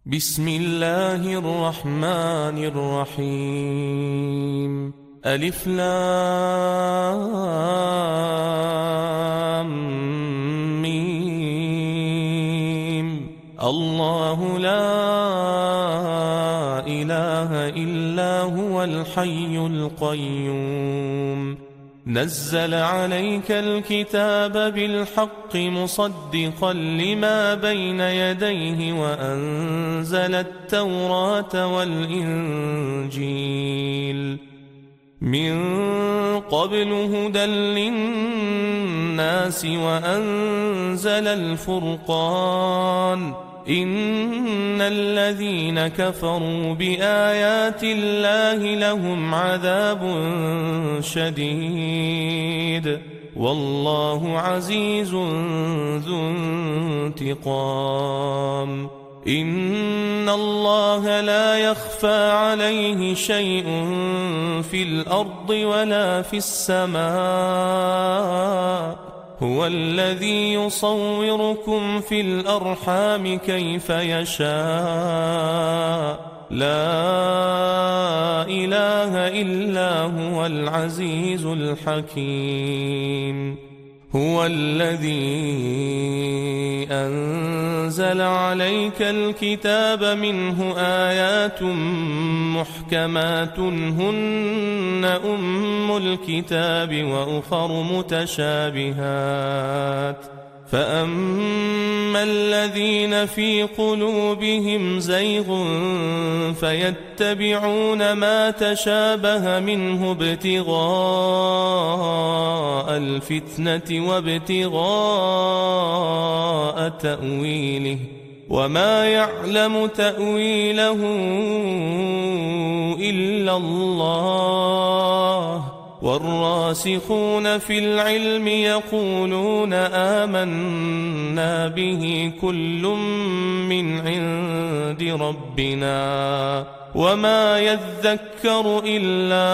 بسم الله الرحمن الرحيم. ألف لام ميم. الله لا إله إلا هو الحي القيوم. نزل عليك الكتاب بالحق مصدقا لما بين يديه وأنزل التوراة والإنجيل من قبل هدى للناس وأنزل الفرقان. إن الذين كفروا بآيات الله لهم عذاب شديد والله عزيز ذو انتقام. إن الله لا يخفى عليه شيء في الأرض ولا في السماء. هو الذي يصوركم في الأرحام كيف يشاء. لا إله إلا هو العزيز الحكيم. هو الذي أنزل عليك الكتاب منه آيات محكمات هن أم الكتاب وأخر متشابهات. فأما الذين في قلوبهم زيغ فيتبعون ما تشابه منه ابتغاء الفتنة وابتغاء تأويله وما يعلم تأويله إلا الله. والراسخون في العلم يقولون آمنا به كل من عند ربنا وما يذكر إلا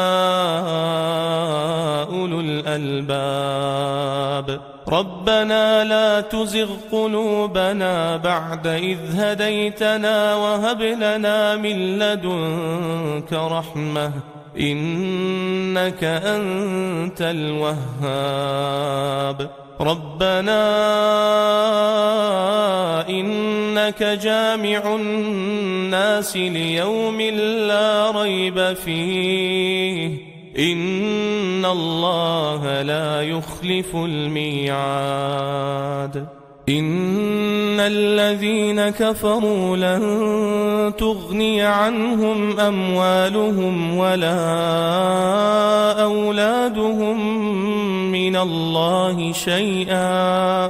أولو الألباب. ربنا لا تزغ قلوبنا بعد إذ هديتنا وهب لنا من لدنك رحمة إنك أنت الوهاب. ربنا إنك جامع الناس ليوم لا ريب فيه إن الله لا يخلف الميعاد. إن الذين كفروا لن تغني عنهم أموالهم ولا أولادهم من الله شيئا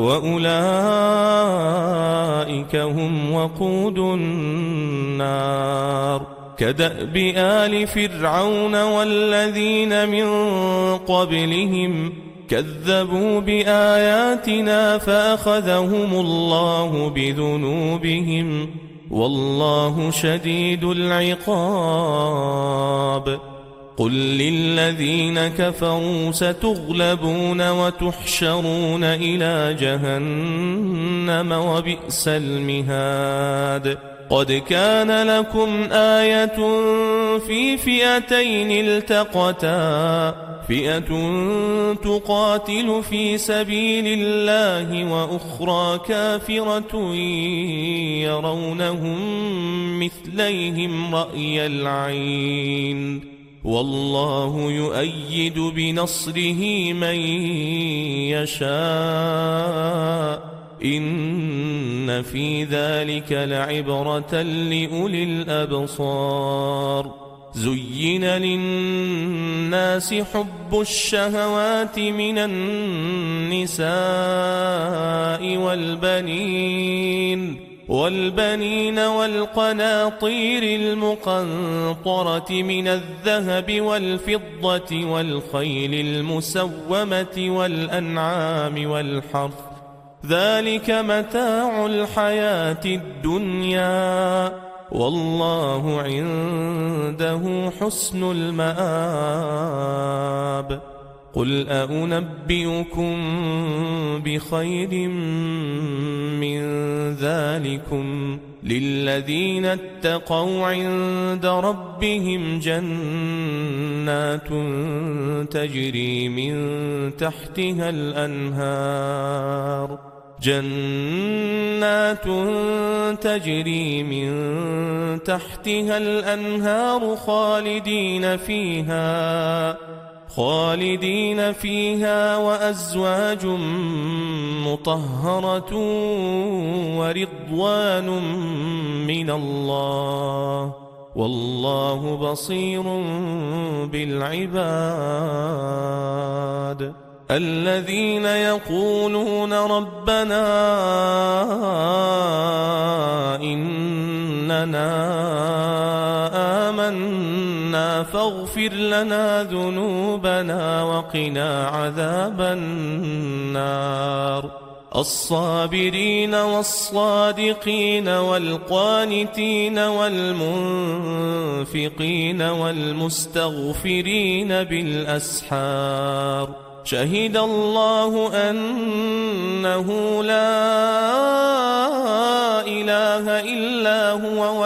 وأولئك هم وقود النار. كدأب آل فرعون والذين من قبلهم كذبوا بآياتنا فأخذهم الله بذنوبهم والله شديد العقاب. قل للذين كفروا ستغلبون وتحشرون إلى جهنم وبئس المهاد. قد كان لكم آية في فئتين التقتا فئة تقاتل في سبيل الله وأخرى كافرة يرونهم مثليهم رأي العين والله يؤيد بنصره من يشاء. إن في ذلك لعبرة لأولي الأبصار. زين للناس حب الشهوات من النساء والبنين والقناطير المقنطرة من الذهب والفضة والخيل المسومة والأنعام والحرث ذلك متاع الحياة الدنيا والله عنده حسن المآب. قل أنبئكم بخير من ذلكم للذين اتقوا عند ربهم جنات تجري من تحتها الأنهار خالدين فيها وأزواج مطهرة ورضوان من الله والله بصير بالعباد. الذين يقولون ربنا إننا آمنا فاغفر لنا ذنوبنا وقنا عذاب النار. الصابرين والصادقين والقانتين والمنفقين والمستغفرين بالأسحار. شهد الله أنه لا إله إلا هو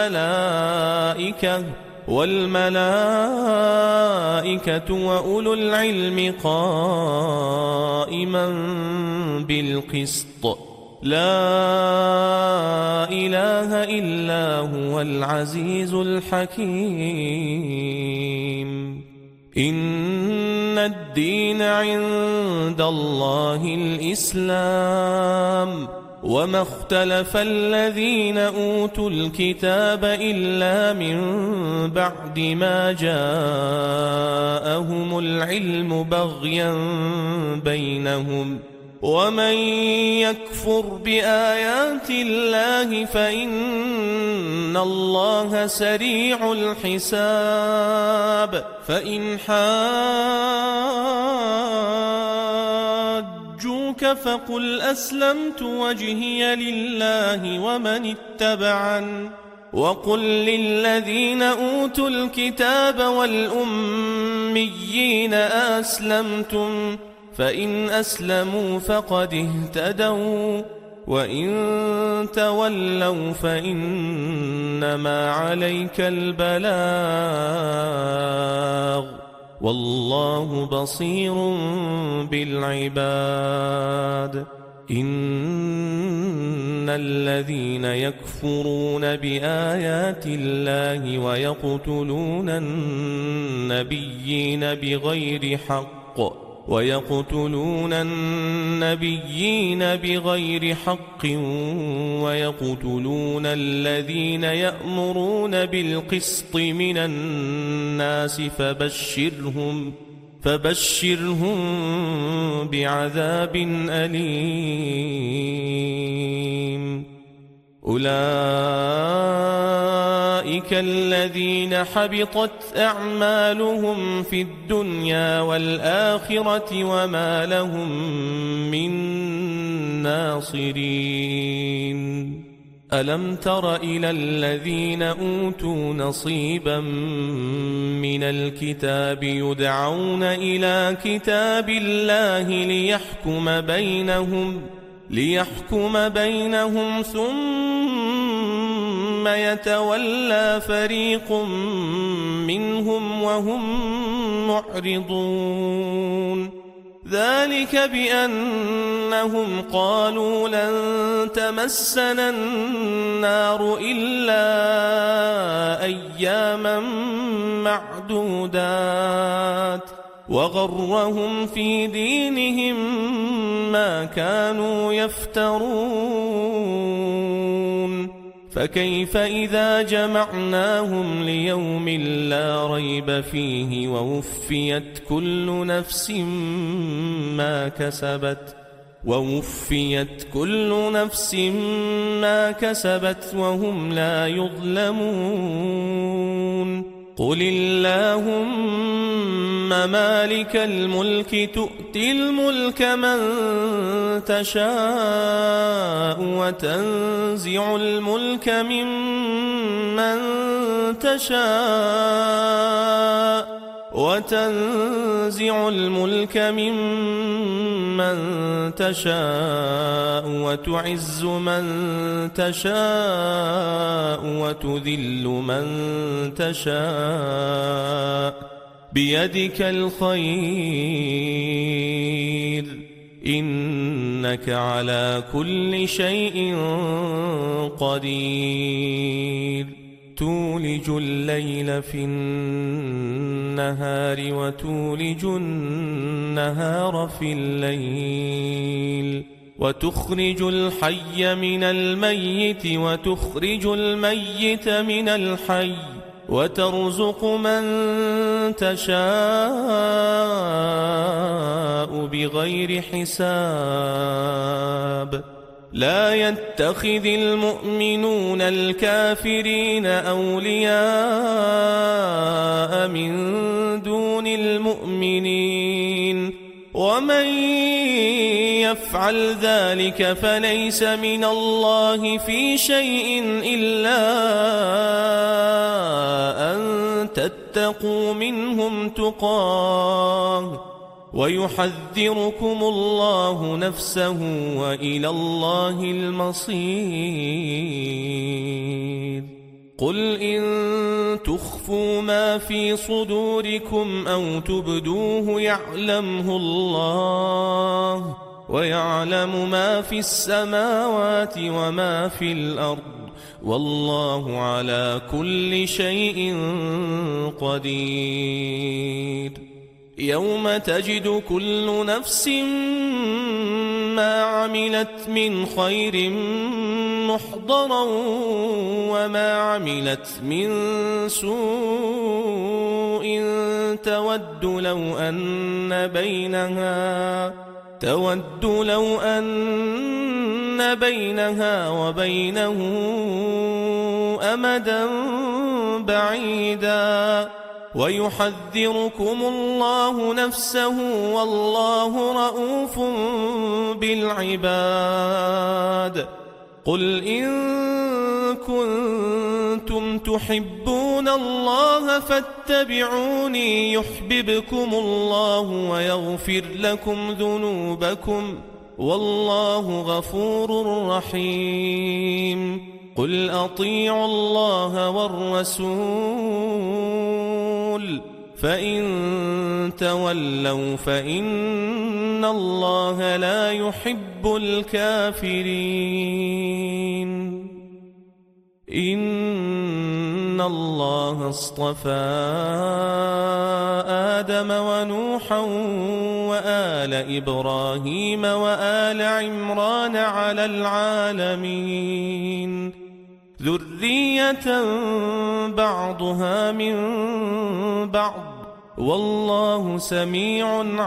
والملائكة وأولو العلم قائما بالقسط. لا إله إلا هو العزيز الحكيم. إن الدين عند الله الإسلام وما اختلف الذين أوتوا الكتاب إلا من بعد ما جاءهم العلم بغيا بينهم ومن يكفر بآيات الله فإن الله سريع الحساب. فإن حاجوك فقل أسلمت وجهي لله ومن اتبعن وقل للذين أوتوا الكتاب والأميين أسلمتم فإن أسلموا فقد اهتدوا وإن تولوا فإنما عليك البلاغ والله بصير بالعباد. إن الذين يكفرون بآيات الله ويقتلون النبيين بغير حق ويقتلون الذين يأمرون بالقسط من الناس فبشرهم بعذاب أليم. أولئك الذين حبطت أعمالهم في الدنيا والآخرة وما لهم من ناصرين. ألم تر إلى الذين أوتوا نصيبا من الكتاب يدعون إلى كتاب الله ليحكم بينهم ثم يتولى فريق منهم وهم معرضون. ذلك بأنهم قالوا لن تمسنا النار إلا أياما معدودات وغرهم في دينهم ما كانوا يفترون. فكيف إذا جمعناهم ليوم لا ريب فيه ووفيت كل نفس ما كسبت وهم لا يظلمون. قل اللهم مالك الملك تؤتي الملك من تشاء وتنزع الملك ممن تشاء وتنزع الملك ممن تشاء وتعز من تشاء وتذل من تشاء بيدك الخير إنك على كل شيء قدير تولج الليل في النهار وتولج النهار في الليل وتخرج الحي من الميت وتخرج الميت من الحي وترزق من تشاء بغير حساب لا يتخذ المؤمنون الكافرين أولياء من دون المؤمنين ومن يفعل ذلك فليس من الله في شيء إلا أن تتقوا منهم تقاه ويحذركم الله نفسه وإلى الله المصير قل إن تخفوا ما في صدوركم أو تبدوه يعلمه الله ويعلم ما في السماوات وما في الأرض والله على كل شيء قدير يوم تجد كل نفس ما عملت من خير محضرا وما عملت من سوء تود لو أن بينها وبينه أمدا بعيدا ويحذركم الله نفسه والله رؤوف بالعباد قل إن كنتم تحبون الله فاتبعوني يحببكم الله ويغفر لكم ذنوبكم والله غفور رحيم قل أطيعوا الله والرسول فإن تولوا فإن الله لا يحب الكافرين إن الله اصطفى آدم ونوحا وآل إبراهيم وآل عمران على العالمين ذرية بعضها من بعض والله سميع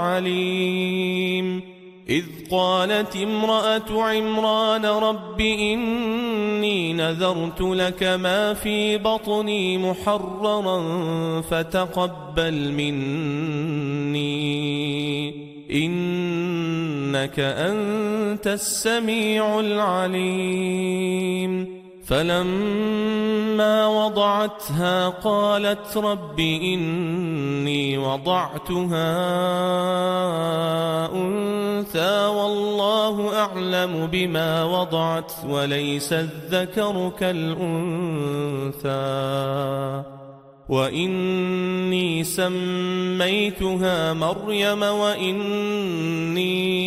عليم إذ قالت امرأة عمران رب إني نذرت لك ما في بطني محررا فتقبل مني إنك أنت السميع العليم فلما وضعتها قالت رب إني وضعتها أنثى والله أعلم بما وضعت وليس الذكر كالأنثى وإني سميتها مريم وإني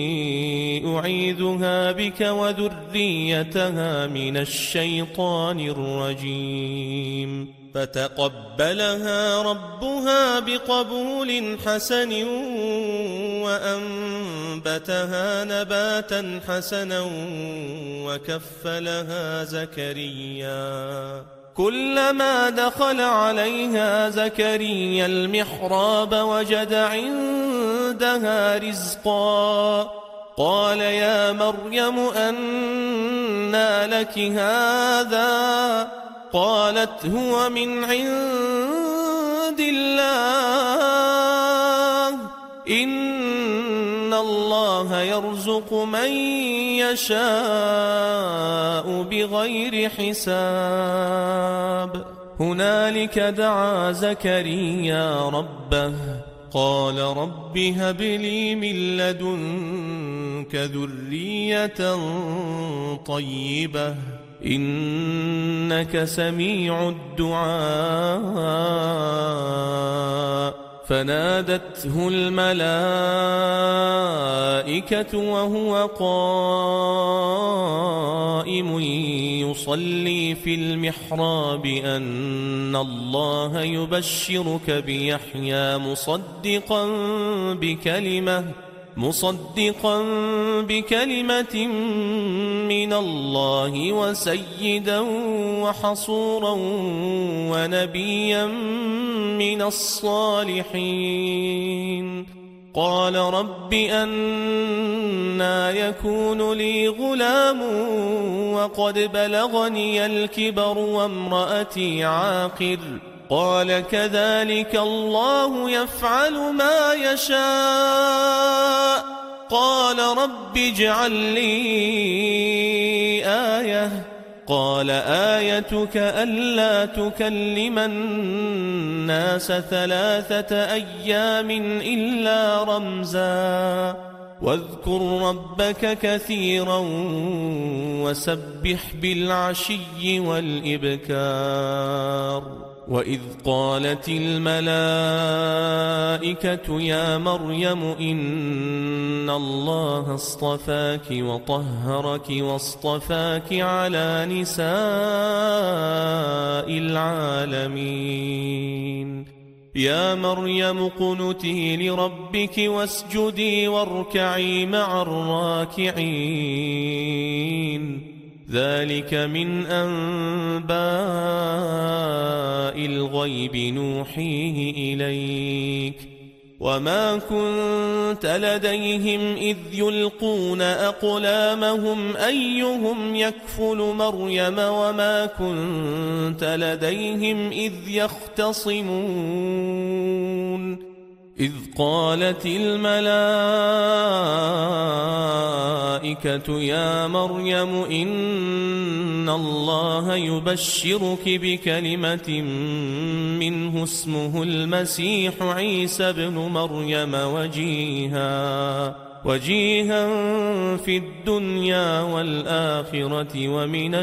أعيذها بك وذريتها من الشيطان الرجيم فتقبلها ربها بقبول حسن وأنبتها نباتا حسنا وكفلها زكريا كلما دخل عليها زكريا المحراب وجد عندها رزقا قال يا مريم أنى لك هذا قالت هو من عند الله إن الله يرزق من يشاء بغير حساب هنالك دعا زكريا ربه قال رب هب لي من لدنك ذرية طيبة إنك سميع الدعاء فنادته الملائكة وهو قائم يصلي في المحراب أن الله يبشرك بيحيى مصدقا بكلمة من الله وسيدا وحصورا ونبيا من الصالحين قال رب أنى يكون لي غلام وقد بلغني الكبر وامرأتي عاقر قال كذلك الله يفعل ما يشاء قال رب اجعل لي آية قال آيتك ألا تكلم الناس 3 أيام إلا رمزا واذكر ربك كثيرا وسبح بالعشي والإبكار وإذ قالت الملائكة يا مريم إن الله اصطفاك وطهرك واصطفاك على نساء العالمين يا مريم اقنتي لربك واسجدي واركعي مع الراكعين ذلك من أنباء الغيب نوحيه إليك وما كنت لديهم إذ يلقون أقلامهم أيهم يكفل مريم وما كنت لديهم إذ يختصمون إذ قالت الملائكة يا مريم إن الله يبشرك بكلمة منه اسمه المسيح عيسى بن مريم وجيها في الدنيا والآخرة ومن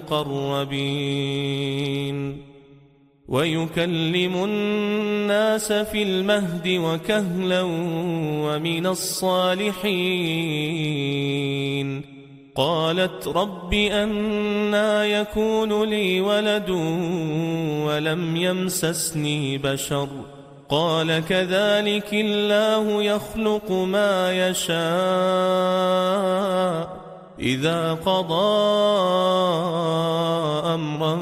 المقربين ويكلم الناس في المهد وكهلا ومن الصالحين قالت رب أنى يكون لي ولد ولم يمسسني بشر قال كذلك الله يخلق ما يشاء إذا قضى أمرا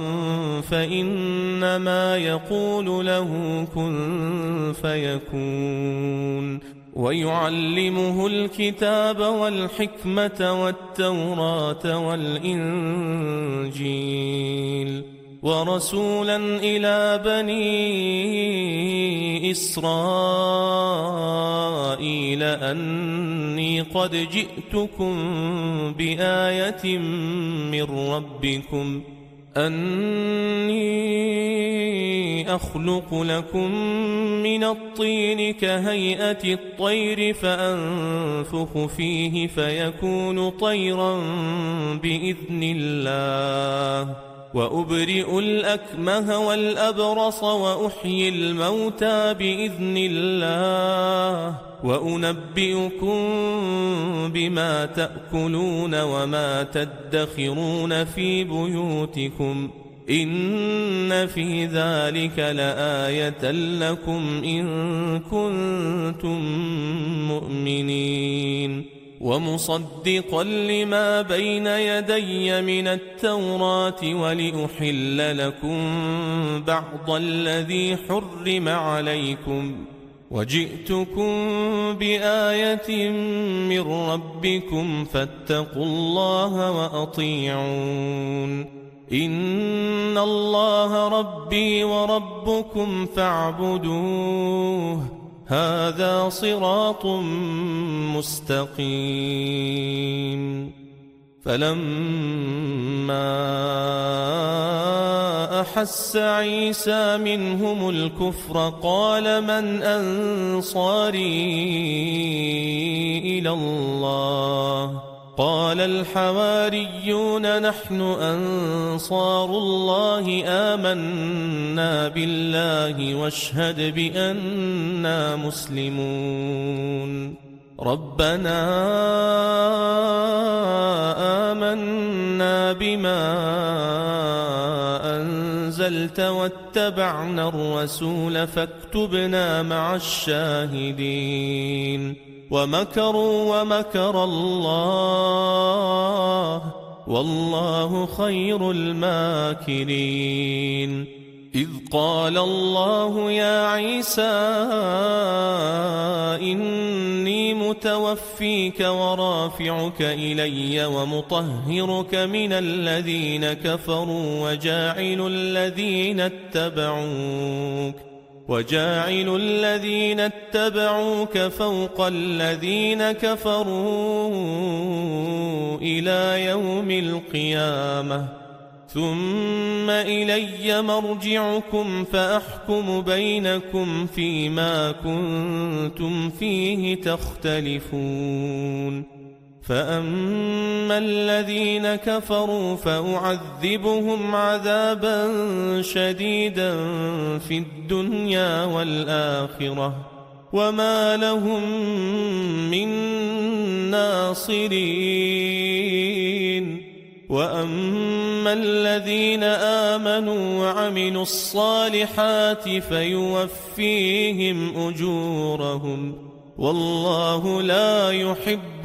فإنما يقول له كن فيكون ويعلمه الكتاب والحكمة والتوراة والإنجيل ورسولا إلى بني إسرائيل أني قد جئتكم بآية من ربكم أني أخلق لكم من الطين كهيئة الطير فأنفخ فيه فيكون طيرا بإذن الله وأبرئ الأكمه والأبرص وأحيي الموتى بإذن الله وأنبئكم بما تأكلون وما تدخرون في بيوتكم إن في ذلك لآية لكم إن كنتم مؤمنين ومصدقا لما بين يدي من التوراة ولأحل لكم بعض الذي حرم عليكم وجئتكم بآية من ربكم فاتقوا الله وأطيعون إن الله ربي وربكم فاعبدوه هذا صراط مستقيم فلما وأحس عيسى منهم الكفر قال من أنصاري إلى الله قال الحواريون نحن أنصار الله آمنا بالله واشهد بأننا مسلمون ربنا آمنا بما أنزلت واتبعنا الرسول فاكتبنا مع الشاهدين ومكروا ومكر الله والله خير الماكرين إذ قال الله يا عيسى إني متوفيك ورافعك إلي ومطهرك من الذين كفروا وجاعل الذين اتبعوك فوق الذين كفروا إلى يوم القيامة ثم إلي مرجعكم فأحكم بينكم فيما كنتم فيه تختلفون فأما الذين كفروا فأعذبهم عذابا شديدا في الدنيا والآخرة وما لهم من ناصرين وأما الذين آمنوا وعملوا الصالحات فيوفيهم أجورهم والله لا يحب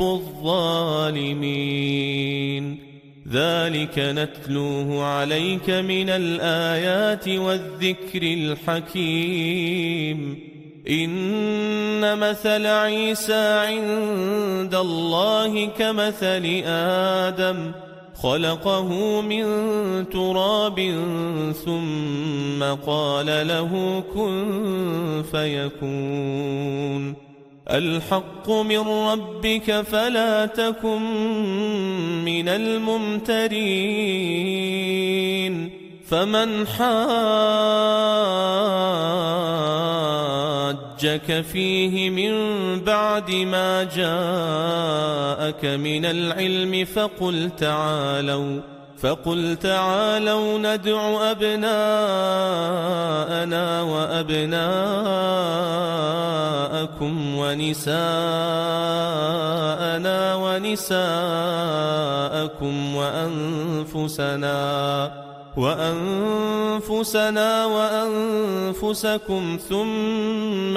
الظالمين ذلك نتلوه عليك من الآيات والذكر الحكيم إن مثل عيسى عند الله كمثل آدم خلقه من تراب ثم قال له كن فيكون الحق من ربك فلا تكن من الممترين فمن حاجك فيه من بعد ما جاءك من العلم فقل تعالوا ندع أبناءنا وأبناءكم ونساءنا ونساءكم وأنفسنا وأنفسكم ثم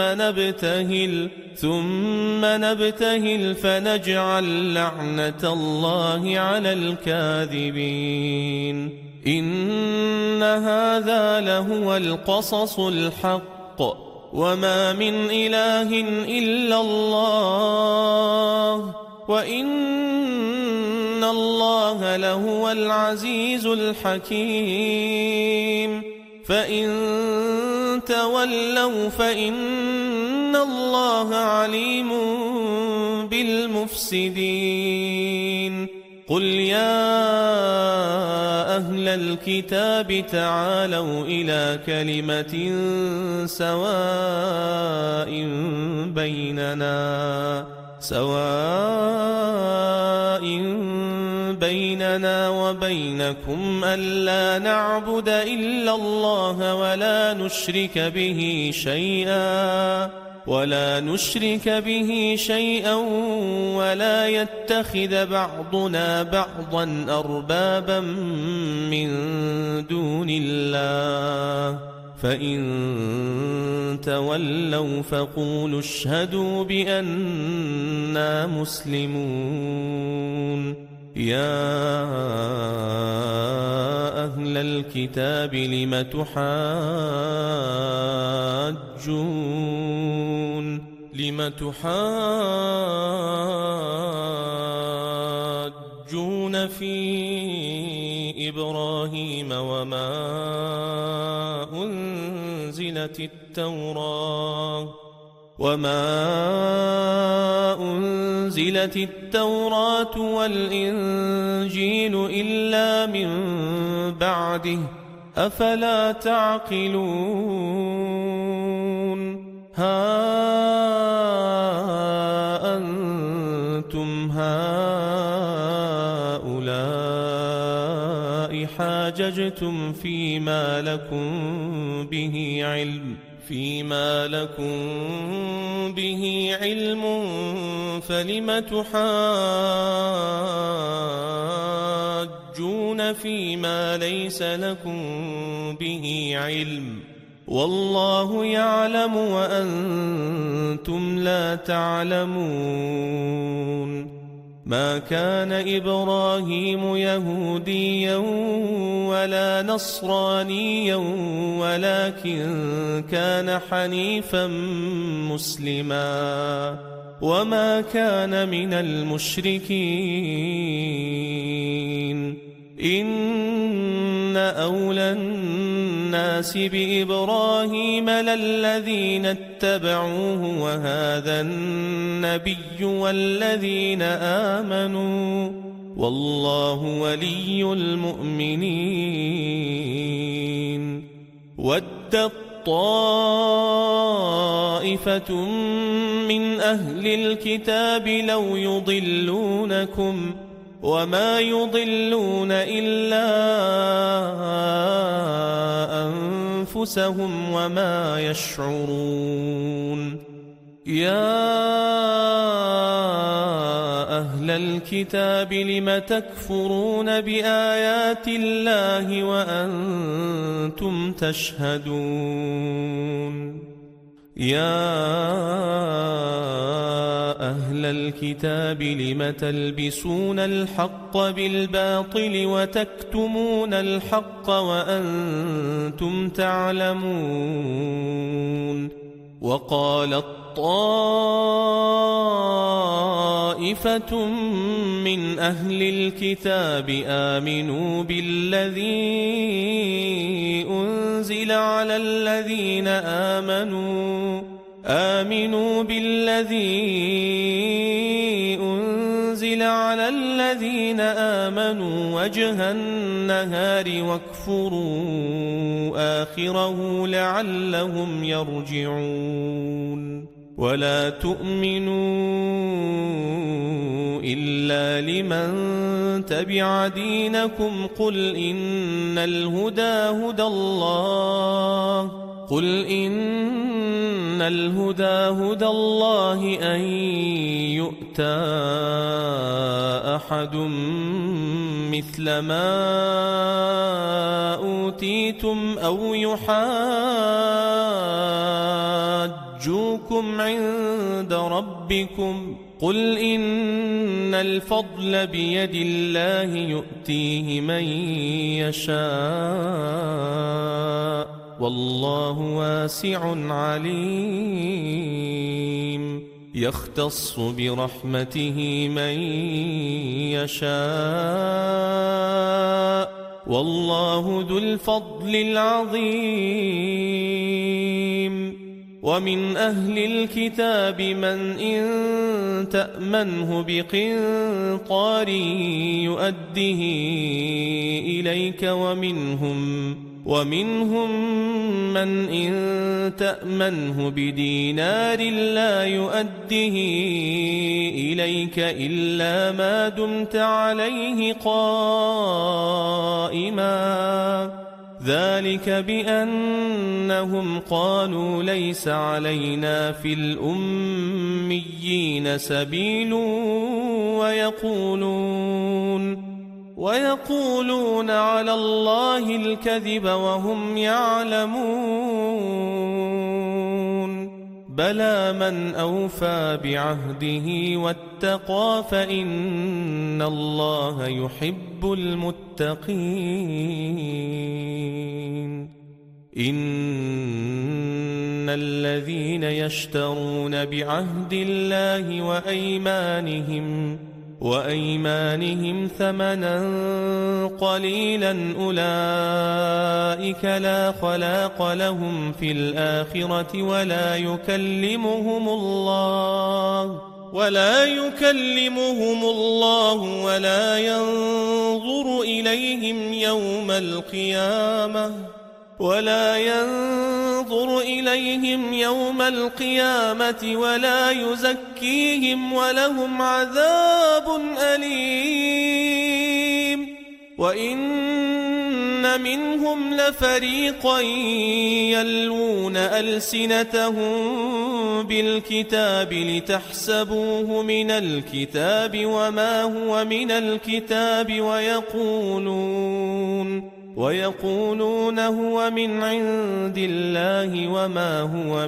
نبتهل فنجعل لعنة الله على الكاذبين إن هذا لهو القصص الحق وما من إله إلا الله وإن الله لهو العزيز الحكيم فإن تولوا فإن الله عليم بالمفسدين قل يا أهل الكتاب تعالوا إلى كلمة سواء بيننا وبينكم ألا نعبد إلا الله ولا نشرك به شيئا ولا يتخذ بعضنا بعضا أربابا من دون الله فإن تولوا فقولوا اشهدوا بأننا مسلمون يا أهل الكتاب لم تحاجون في إبراهيم وما أنزلت التوراة والإنجيل إلا من بعده أفلا تعقلون ها أنتم هؤلاء حاججتم فيما لكم به علم فلم تحاجون فيما ليس لكم به علم والله يعلم وأنتم لا تعلمون ما كان إبراهيم يهوديا ولا نصرانيا ولكن كان حنيفا مسلما وما كان من المشركين إن أولى الناس بإبراهيم للذين اتبعوه وهذا النبي والذين آمنوا والله ولي المؤمنين ودت طائفة من أهل الكتاب لو يضلونكم وما يضلون إلا أنفسهم وما يشعرون يا أهل الكتاب لم تكفرون بآيات الله وأنتم تشهدون يا أهل الكتاب لم تلبسون الحق بالباطل وتكتمون الحق وأنتم تعلمون وقالت طائفة من أهل الكتاب آمنوا بالذي أنزل على الذين آمنوا وجه النهار واكفروا آخره لعلهم يرجعون ولا تؤمنوا إلا لمن تبع دينكم قل إن الهدى هدى الله أن يؤتى أحد مثل ما أوتيتم أو يحاجوكم عند ربكم قل إن الفضل بيد الله يؤتيه من يشاء والله واسع عليم يختص برحمته من يشاء والله ذو الفضل العظيم ومن أهل الكتاب من إن تأمنه بقنطار يؤده إليك ومنهم من إن تأمنه بدينار لا يؤده إليك إلا ما دمت عليه قائما ذلك بأنهم قالوا ليس علينا في الأميين سبيل ويقولون على الله الكذب وهم يعلمون بلى من أوفى بعهده واتقى فإن الله يحب المتقين إن الذين يشترون بعهد الله وأيمانهم ثمنا قليلا أولئك لا خلاق لهم في الآخرة ولا يكلمهم الله ولا ينظر إليهم يوم القيامة ولا يزكيهم ولهم عذاب أليم. وإن منهم لفريقا يلوون ألسنتهم بالكتاب لتحسبوه من الكتاب وما هو من الكتاب ويقولون هو من عند الله وما هو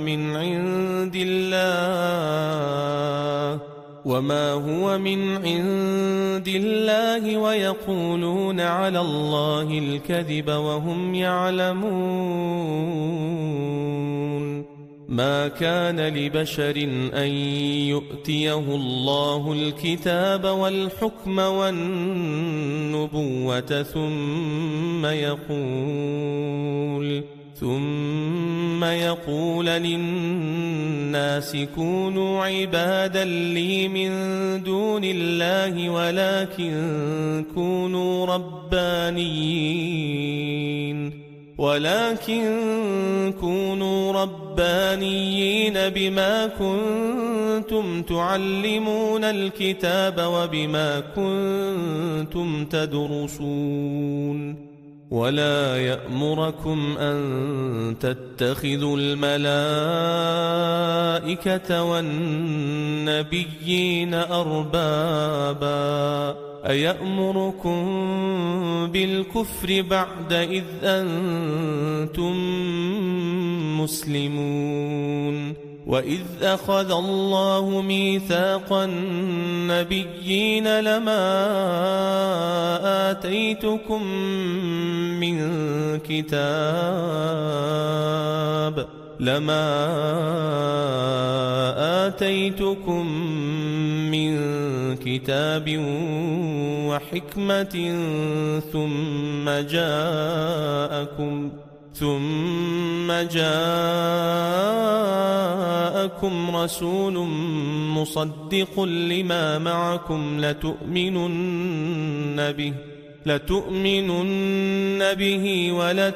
من عند الله ويقولون على الله الكذب وهم يعلمون. ما كان لبشر أن يؤتيه الله الكتاب والحكم والنبوة ثم يقول للناس كونوا عبادا لي من دون الله ولكن كونوا ربانيين بما كنتم تعلمون الكتاب وبما كنتم تدرسون. ولا يأمركم أن تتخذوا الملائكة والنبيين أربابا أيأمركم بالكفر بعد إذ أنتم مسلمون. وإذ أخذ الله ميثاق النبيين لما آتيتكم من كتاب وحكمة ثم جاءكم رسول مصدق لما معكم لتؤمنن به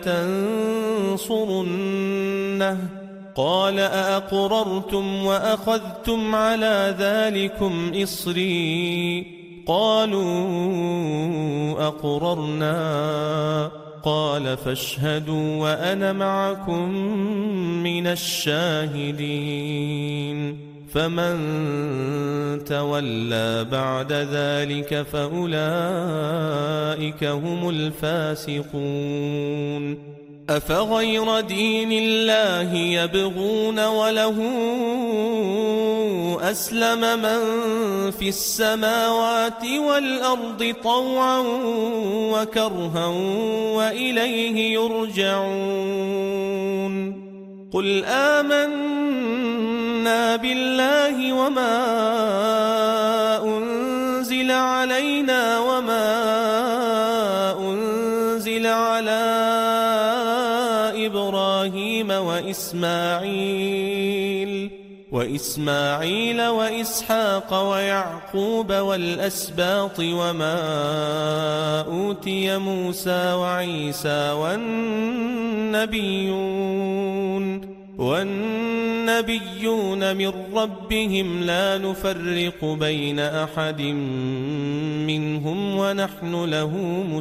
ولتنصرنه. قال أأقررتم وأخذتم على ذلكم إصري؟ قالوا أقررنا. قال فاشهدوا وأنا معكم من الشاهدين. فمن تولى بعد ذلك فأولئك هم الفاسقون. أفغير دين الله يبغون وله أسلم من في السماوات والأرض طوعا وكرها وإليه يرجعون. قل آمنا بالله وما أنزل علينا وما أنزل على إبراهيم وإسماعيل وإسحاق ويعقوب والأسباط وما أوتي موسى وعيسى والنبيون من ربهم لا نفرق بين أحد منهم ونحن له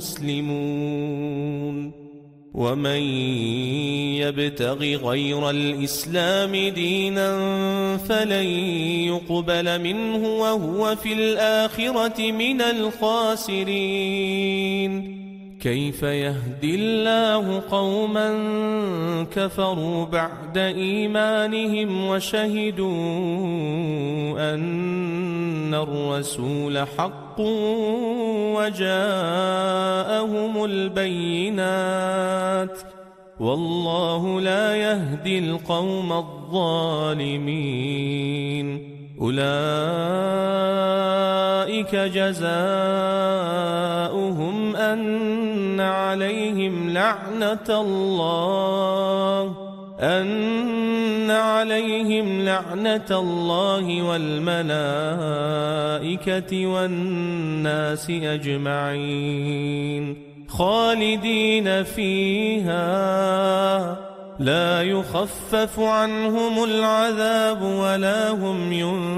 مسلمون. ومن يبتغ غير الإسلام دينا فلن يقبل منه وهو في الآخرة من الخاسرين. كيف يهدي الله قوما كفروا بعد إيمانهم وشهدوا أن الرسول حق وجاءهم البينات والله لا يهدي القوم الظالمين. أولئك جزاؤهم أن عليهم لعنة أن عليهم لعنة الله والملائكة والناس أجمعين خالدين فيها لا يخفف عنهم العذاب ولا هم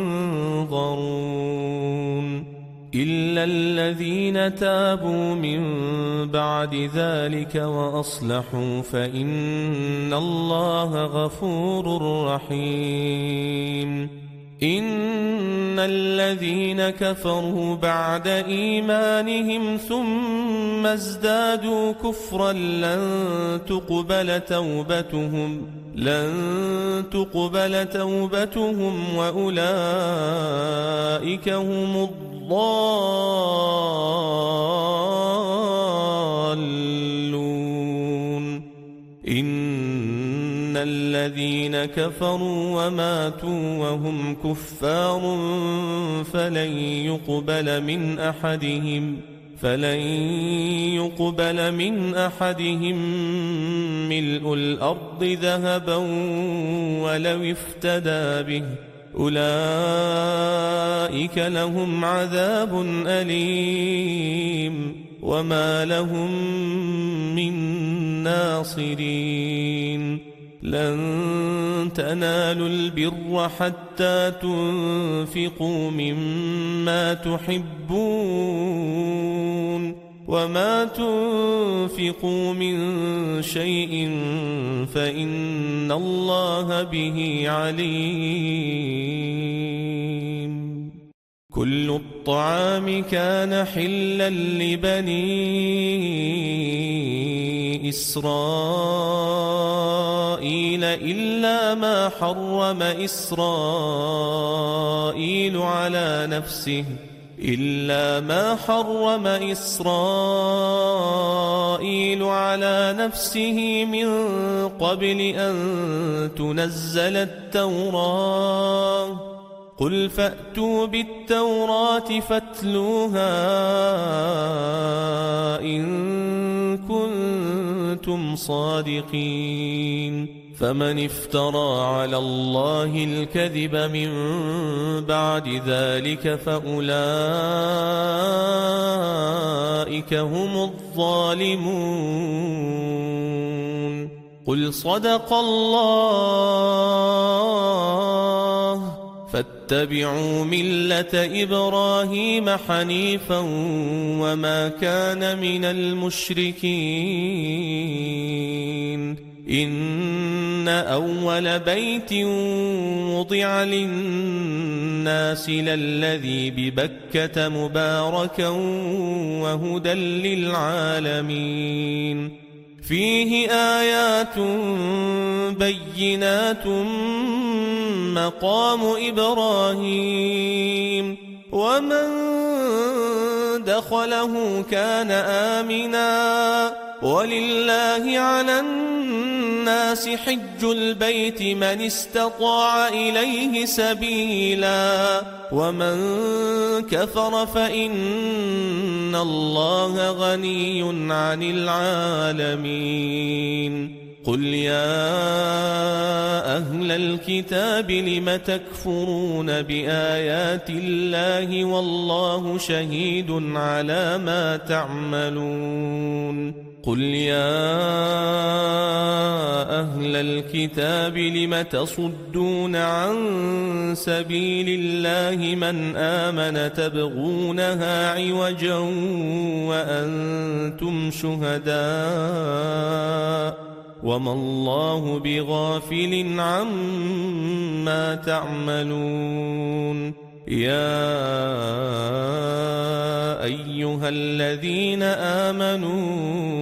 ينظرون إلا الذين تابوا من بعد ذلك وأصلحوا فإن الله غفور رحيم إن الذين كفروا بعد إيمانهم ثم ازدادوا كفرا لن تقبل توبتهم وأولئك هم الضالون إن الذين كفروا وماتوا وهم كفار فلن يقبل من أحدهم ملء الأرض ذهبا ولو افتدى به أولئك لهم عذاب أليم وما لهم من ناصرين لن تنالوا البر حتى تنفقوا مما تحبون وما تنفقوا من شيء فإن الله به عليم كل الطعام كان حلا لبني إسرائيل إلا ما حرم إسرائيل على نفسه من قبل أن تنزل التوراة قل فأتوا بالتوراة فاتلوها إن كنتم صادقين فمن افترى على الله الكذب من بعد ذلك فأولئك هم الظالمون قل صدق الله فاتبعوا ملة إبراهيم حنيفا وما كان من المشركين إن أول بيت وضع للناس للذي ببكة مباركا وهدى للعالمين فيه آيات بينات مقام إبراهيم ومن دخله كان آمنا ولله على الناس حج البيت من استطاع إليه سبيلا ومن كفر فإن الله غني عن العالمين قل يا أهل الكتاب لم تكفرون بآيات الله والله شهيد على ما تعملون قل يا أهل الكتاب لم تصدون عن سبيل الله من آمن تبغونها عوجا وأنتم شهداء وما الله بغافل عما تعملون يا أيها الذين آمنوا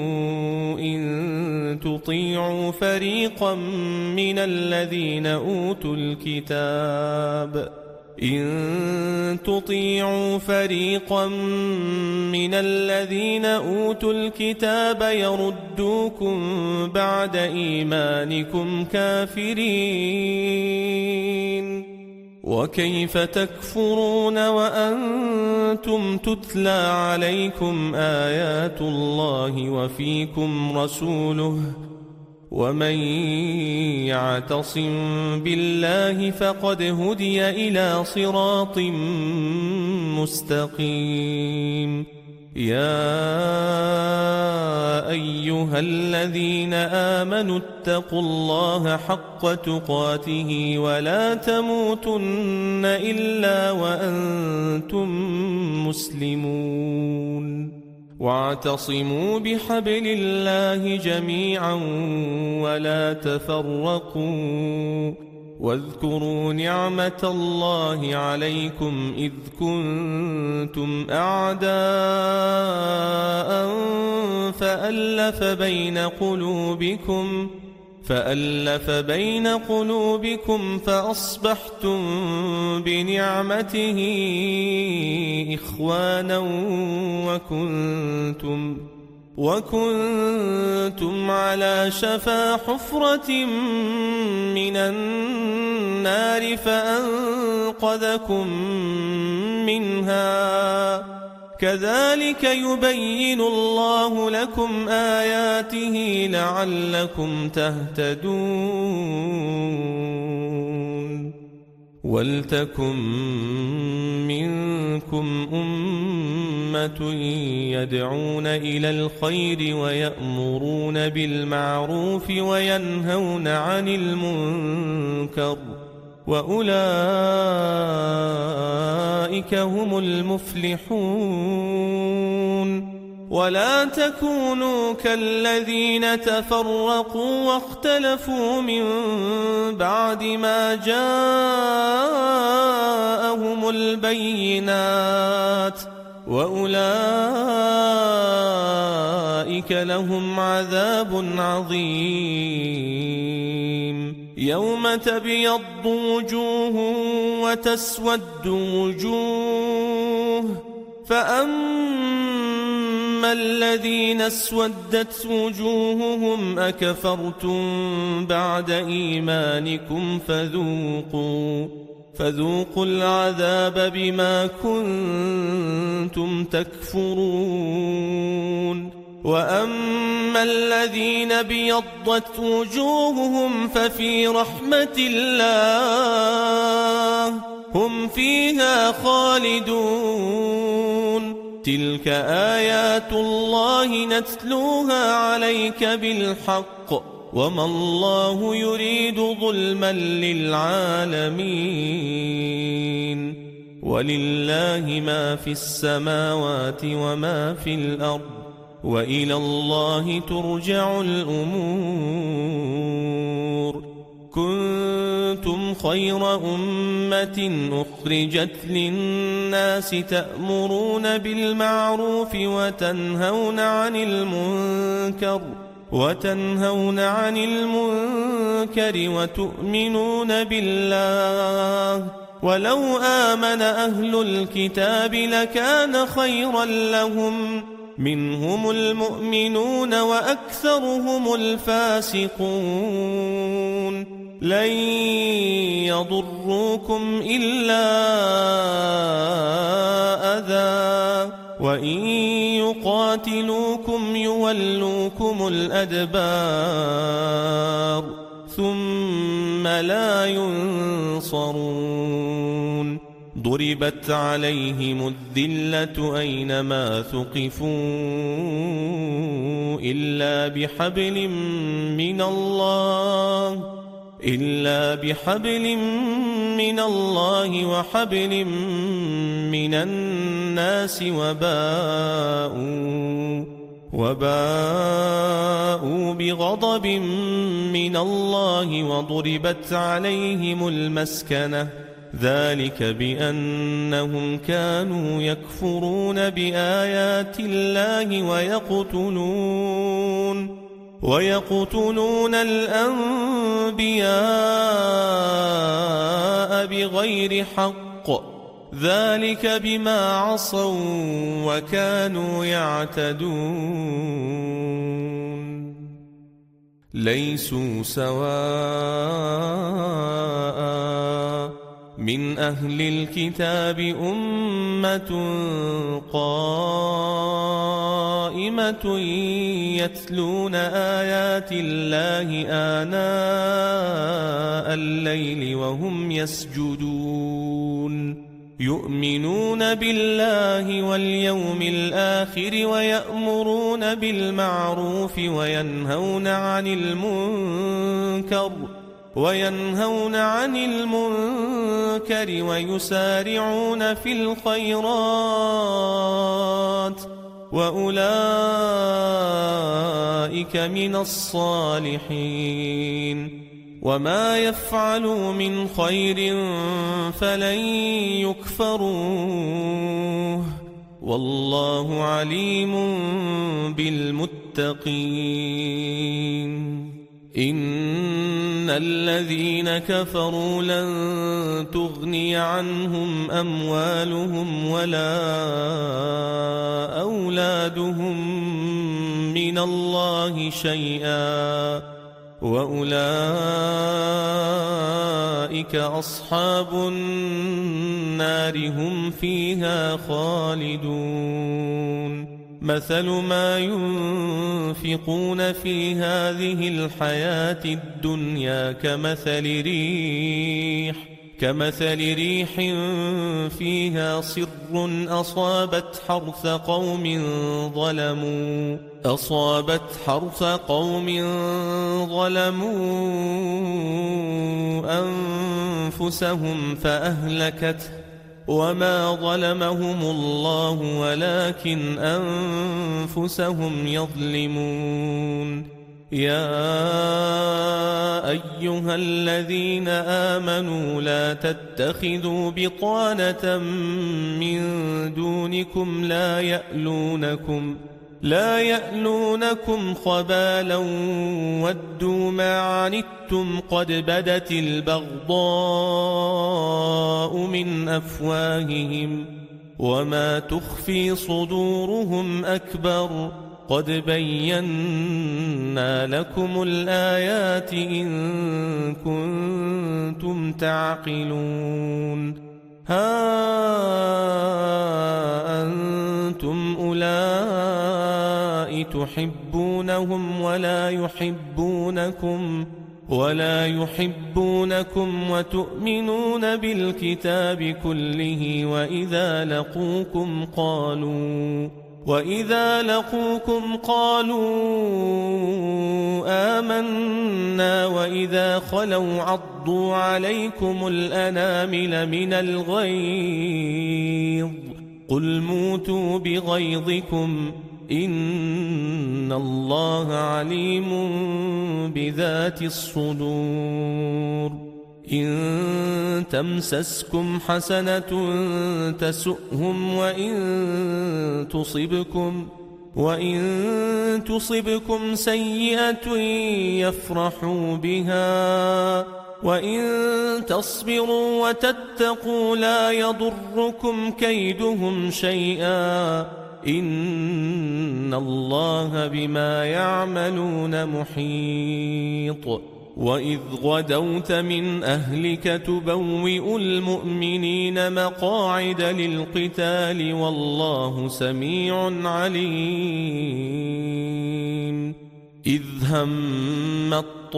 إن تطيعوا فريقا من الذين أوتوا الكتاب يردوكم بعد إيمانكم كافرين وكيف تكفرون وأنتم تتلى عليكم آيات الله ومن يعتصم بالله فقد هدي إلى صراط مستقيم. يا أيها الذين آمنوا اتقوا الله حق تقاته ولا تموتن إلا وأنتم مسلمون. واعتصموا بحبل الله جميعا ولا تفرقوا. واذكروا نعمة الله عليكم إذ كنتم أعداء فألف بين قلوبكم فأصبحتم بنعمته إخوانا وكنتم على شفا حفرة من النار فأنقذكم منها. كذلك يبين الله لكم آياته لعلكم تهتدون. ولتكن منكم أمة يدعون إلى الخير ويأمرون بالمعروف وينهون عن المنكر وأولئك هم المفلحون. ولا تكونوا كالذين تفرقوا واختلفوا من بعد ما جاءهم البينات وأولئك لهم عذاب عظيم. يوم تبيض وجوه وتسود وجوه فأما الذين اسودت وجوههم أكفرتم بعد إيمانكم فذوقوا العذاب بما كنتم تكفرون. وأما الذين بيضت وجوههم ففي رحمة الله هم فيها خالدون. تلك آيات الله نتلوها عليك بالحق وما الله يريد ظلما للعالمين. ولله ما في السماوات وما في الأرض وإلى الله ترجع الأمور. كنتم خير أمة أخرجت للناس تأمرون بالمعروف وتنهون عن المنكر وتؤمنون بالله. ولو آمن أهل الكتاب لكان خيرا لهم منهم المؤمنون وأكثرهم الفاسقون. لن يضروكم إلا أذى وإن يقاتلوكم يولوكم الأدبار ثم لا ينصرون. ضربت عليهم الذلة أينما ثقفوا إلا بحبل من الله وحبل من الناس وباءوا بغضب من الله وضربت عليهم المسكنة. ذلك بأنهم كانوا يكفرون بآيات الله ويقتلون الأنبياء بغير حق. ذلك بما عصوا وكانوا يعتدون. ليسوا سواء من أهل الكتاب أمة قائمة يتلون آيات الله آناء الليل وهم يسجدون يؤمنون بالله واليوم الآخر ويأمرون بالمعروف وينهون عن المنكر ويسارعون في الخيرات وأولئك من الصالحين وما يفعلوا من خير فلن يكفروه والله عليم بالمتقين إن الذين كفروا لن تغني عنهم أموالهم ولا أولادهم من الله شيئا وأولئك أصحاب النار هم فيها خالدون مثل ما ينفقون في هذه الحياة الدنيا كمثل ريح فيها صر أصابت حرث قوم ظلموا أنفسهم فأهلكته وما ظلمهم الله ولكن أنفسهم يظلمون يا أيها الذين آمنوا لا تتخذوا بطانة من دونكم لا يألونكم خبالا ودوا ما عنتم قد بدت البغضاء من أفواههم وما تخفي صدورهم أكبر قد بينا لكم الآيات إن كنتم تعقلون ها أنتم أولئك تحبونهم ولا يحبونكم وتؤمنون بالكتاب كله وإذا لقوكم قالوا آمنا وإذا خلوا عضوا عليكم الأنامل من الغيظ قل موتوا بغيظكم إن الله عليم بذات الصدور إن تمسسكم حسنة تسؤهم وإن تصبكم سيئة يفرحوا بها وإن تصبروا وتتقوا لا يضركم كيدهم شيئا إن الله بما يعملون محيط وإذ غدوت من أهلك تبوئ المؤمنين مقاعد للقتال والله سميع عليم إذ هم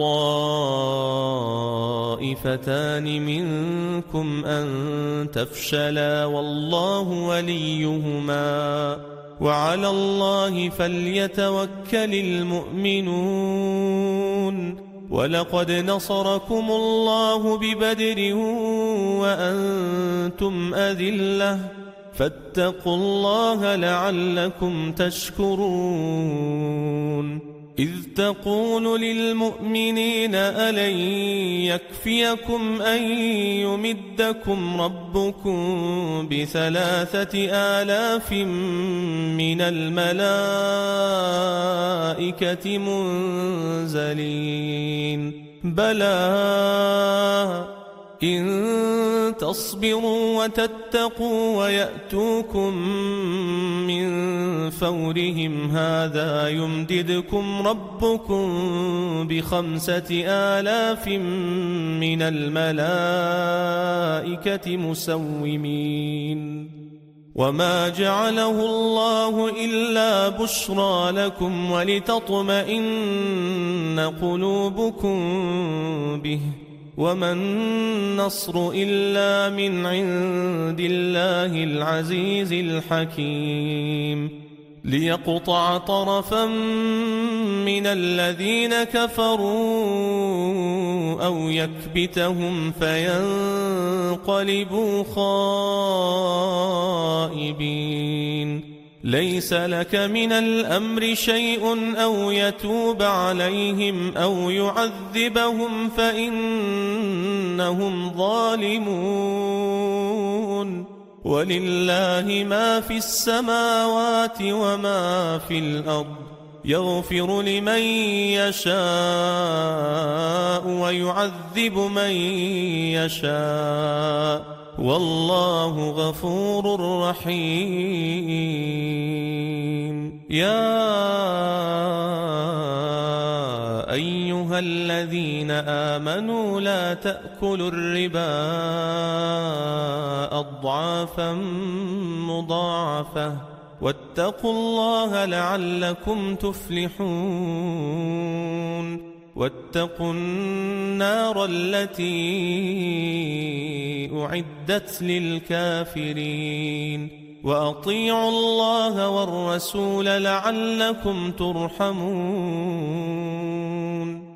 الطائفتان منكم أن تفشلا والله وليهما وعلى الله فليتوكل المؤمنون ولقد نصركم الله ببدر وأنتم أذلة فاتقوا الله لعلكم تشكرون إذ تقول للمؤمنين ألن يكفيكم أن يمدكم ربكم ب3,000 من الملائكة منزلين بلى إن تصبروا وتتقوا ويأتوكم من فورهم هذا يمددكم ربكم ب5,000 من الملائكة مسومين وما جعله الله إلا بشرى لكم ولتطمئن قلوبكم به وما النصر إلا من عند الله العزيز الحكيم ليقطع طرفا من الذين كفروا أو يكبتهم فينقلبوا خائبين ليس لك من الأمر شيء أو يتوب عليهم أو يعذبهم فإنهم ظالمون ولله ما في السماوات وما في الأرض يغفر لمن يشاء ويعذب من يشاء والله غفور رحيم يا أيها الذين آمنوا لا تأكلوا الربا أضعافا مضاعفة واتقوا الله لعلكم تفلحون واتقوا النار التي أعدت للكافرين وأطيعوا الله والرسول لعلكم ترحمون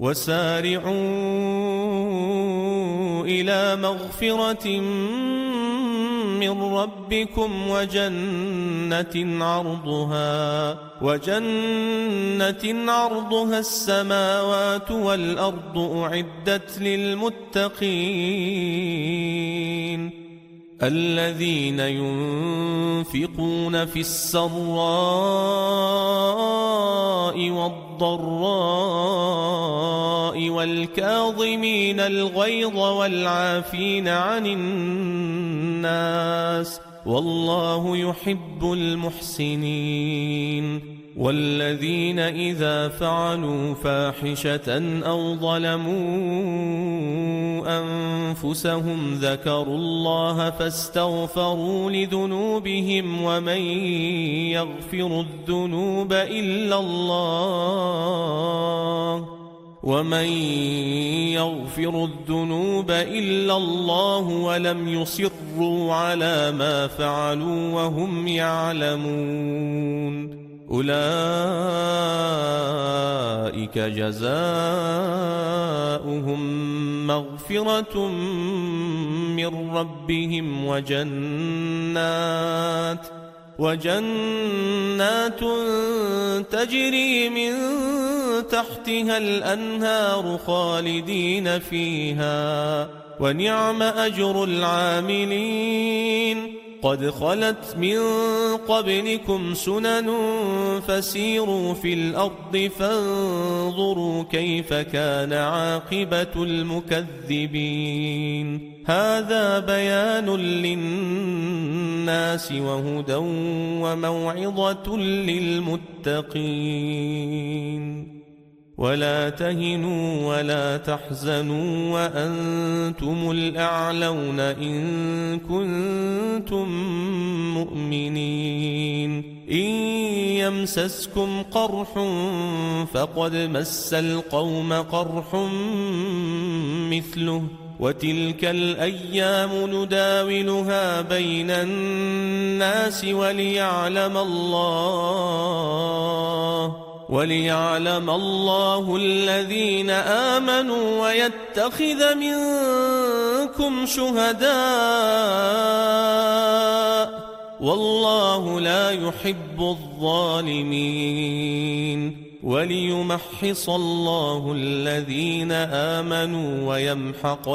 وسارعوا إلى مغفرة من ربكم وجنة عرضها السماوات والأرض أعدت للمتقين الذين ينفقون في السراء والضراء والكاظمين الغيظ والعافين عن الناس والله يحب المحسنين والذين إذا فعلوا فاحشة أو ظلموا أنفسهم ذكروا الله فاستغفروا لذنوبهم ومن يغفر الذنوب إلا الله ولم يصروا على ما فعلوا وهم يعلمون أولئك جزاؤهم مغفرة من ربهم وجنات تجري من تحتها الأنهار خالدين فيها ونعم أجر العاملين قد خلت من قبلكم سنن فسيروا في الأرض فانظروا كيف كان عاقبة المكذبين هذا بيان للناس وهدى وموعظة للمتقين ولا تهنوا ولا تحزنوا وأنتم الأعلون إن كنتم مؤمنين إن يمسسكم قرح فقد مس القوم قرح مثله وتلك الأيام نداولها بين الناس وليعلم الله الذين آمنوا ويتخذ منكم شهداء والله لا يحب الظالمين وليمحص الله الذين آمنوا ويمحق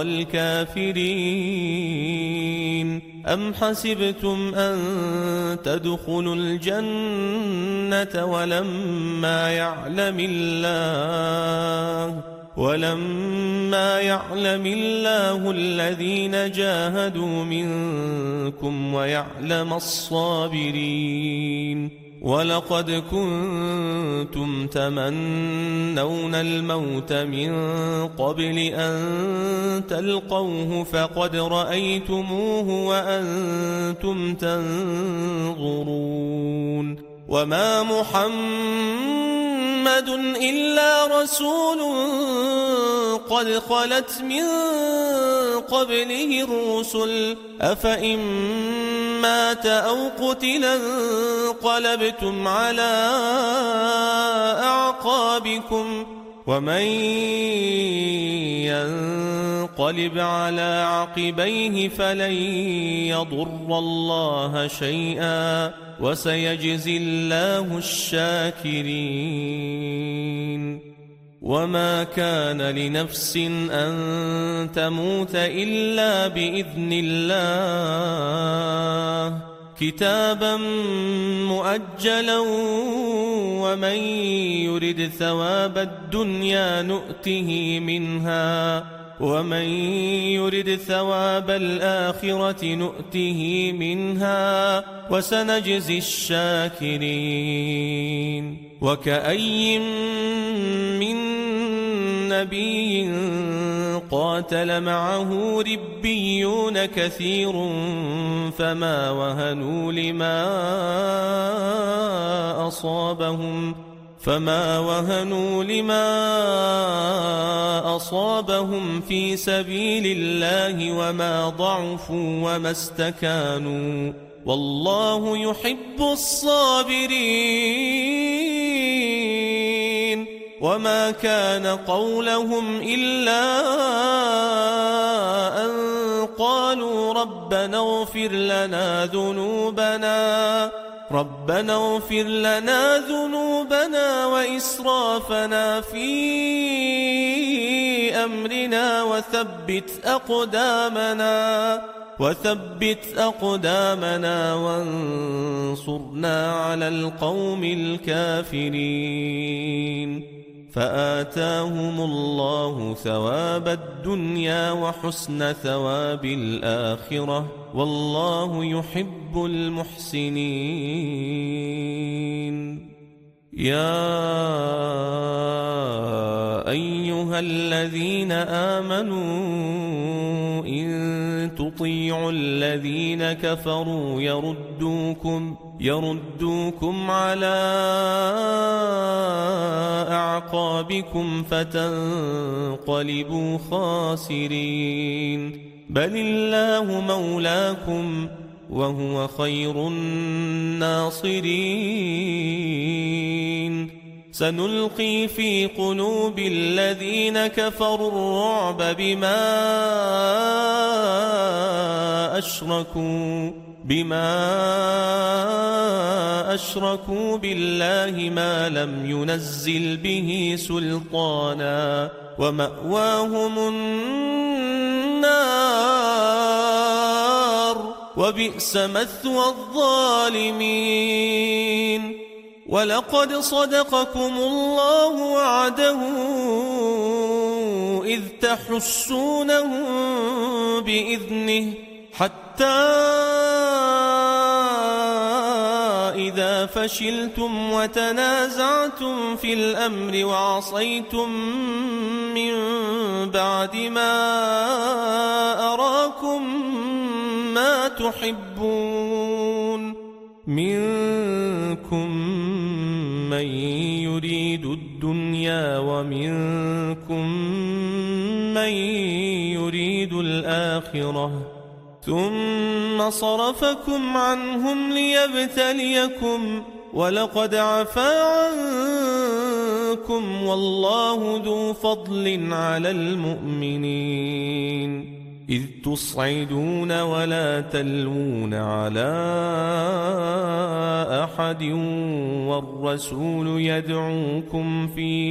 الكافرين أم حسبتم أن تدخلوا الجنة ولما يعلم الله ولما يعلم الله الذين جاهدوا منكم ويعلم الصابرين ولقد كنتم تمنون الموت من قبل أن تلقوه فقد رأيتموه وأنتم تنظرون وما محمد إلا رسول قد خلت من قبله الرسل أفإن مات أو قتلا انقلبتم على أعقابكم ومن ينقلب على عقبيه فلن يضر الله شيئا وسيجزي الله الشاكرين وما كان لنفس أن تموت إلا بإذن الله كتابا مؤجلا ومن يرد ثواب الدنيا نؤته منها ومن يرد ثواب الآخرة نؤته منها وسنجزي الشاكرين وكأي من نبي قاتل معه ربيون كثير فما وهنوا لما أصابهم في سبيل الله وما ضعفوا وما استكانوا والله يحب الصابرين وما كان قولهم إلا أن قالوا ربنا اغفر لنا ذنوبنا وإسرافنا في أمرنا وثبت أقدامنا وانصرنا على القوم الكافرين فآتاهم الله ثواب الدنيا وحسن ثواب الآخرة والله يحب المحسنين يا أيها الذين آمنوا إن تطيعوا الذين كفروا يردوكم على أعقابكم فتنقلبوا خاسرين بل الله مولاكم وهو خير الناصرين سنلقي في قلوب الذين كفروا الرعب بما أشركوا بالله ما لم ينزل به سلطانا ومأواهم النار وبئس مثوى الظالمين ولقد صدقكم الله وعده إذ تحسونهم بإذنه حتى إذا فشلتم وتنازعتم في الأمر وعصيتم من بعد ما أراكم ما تحبون منكم من يريد الدنيا ومنكم من يريد الآخرة ثم صرفكم عنهم ليبتليكم ولقد عفا عنكم والله ذو فضل على المؤمنين إذ تصعدون ولا تلوون على أحد والرسول يدعوكم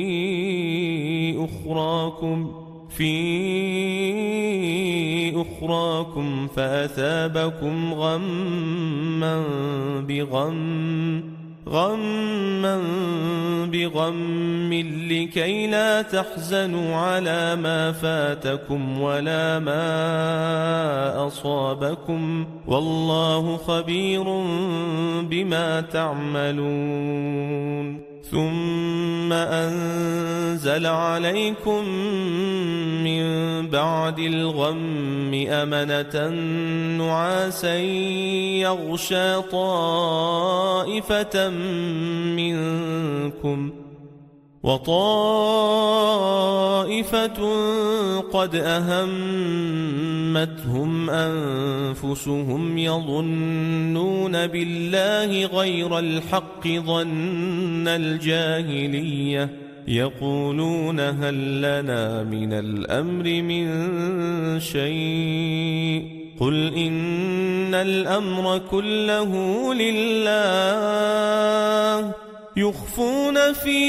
في أخراكم فأثابكم غما بغم غما بغم لكي لا تحزنوا على ما فاتكم ولا ما أصابكم والله خبير بما تعملون ثم أنزل عليكم من بعد الغم أمنة نعاسا يغشى طائفة منكم وطائفة قد أهمتهم أنفسهم يظنون بالله غير الحق ظن الجاهلية يقولون هل لنا من الأمر من شيء قل إن الأمر كله لله يخفون في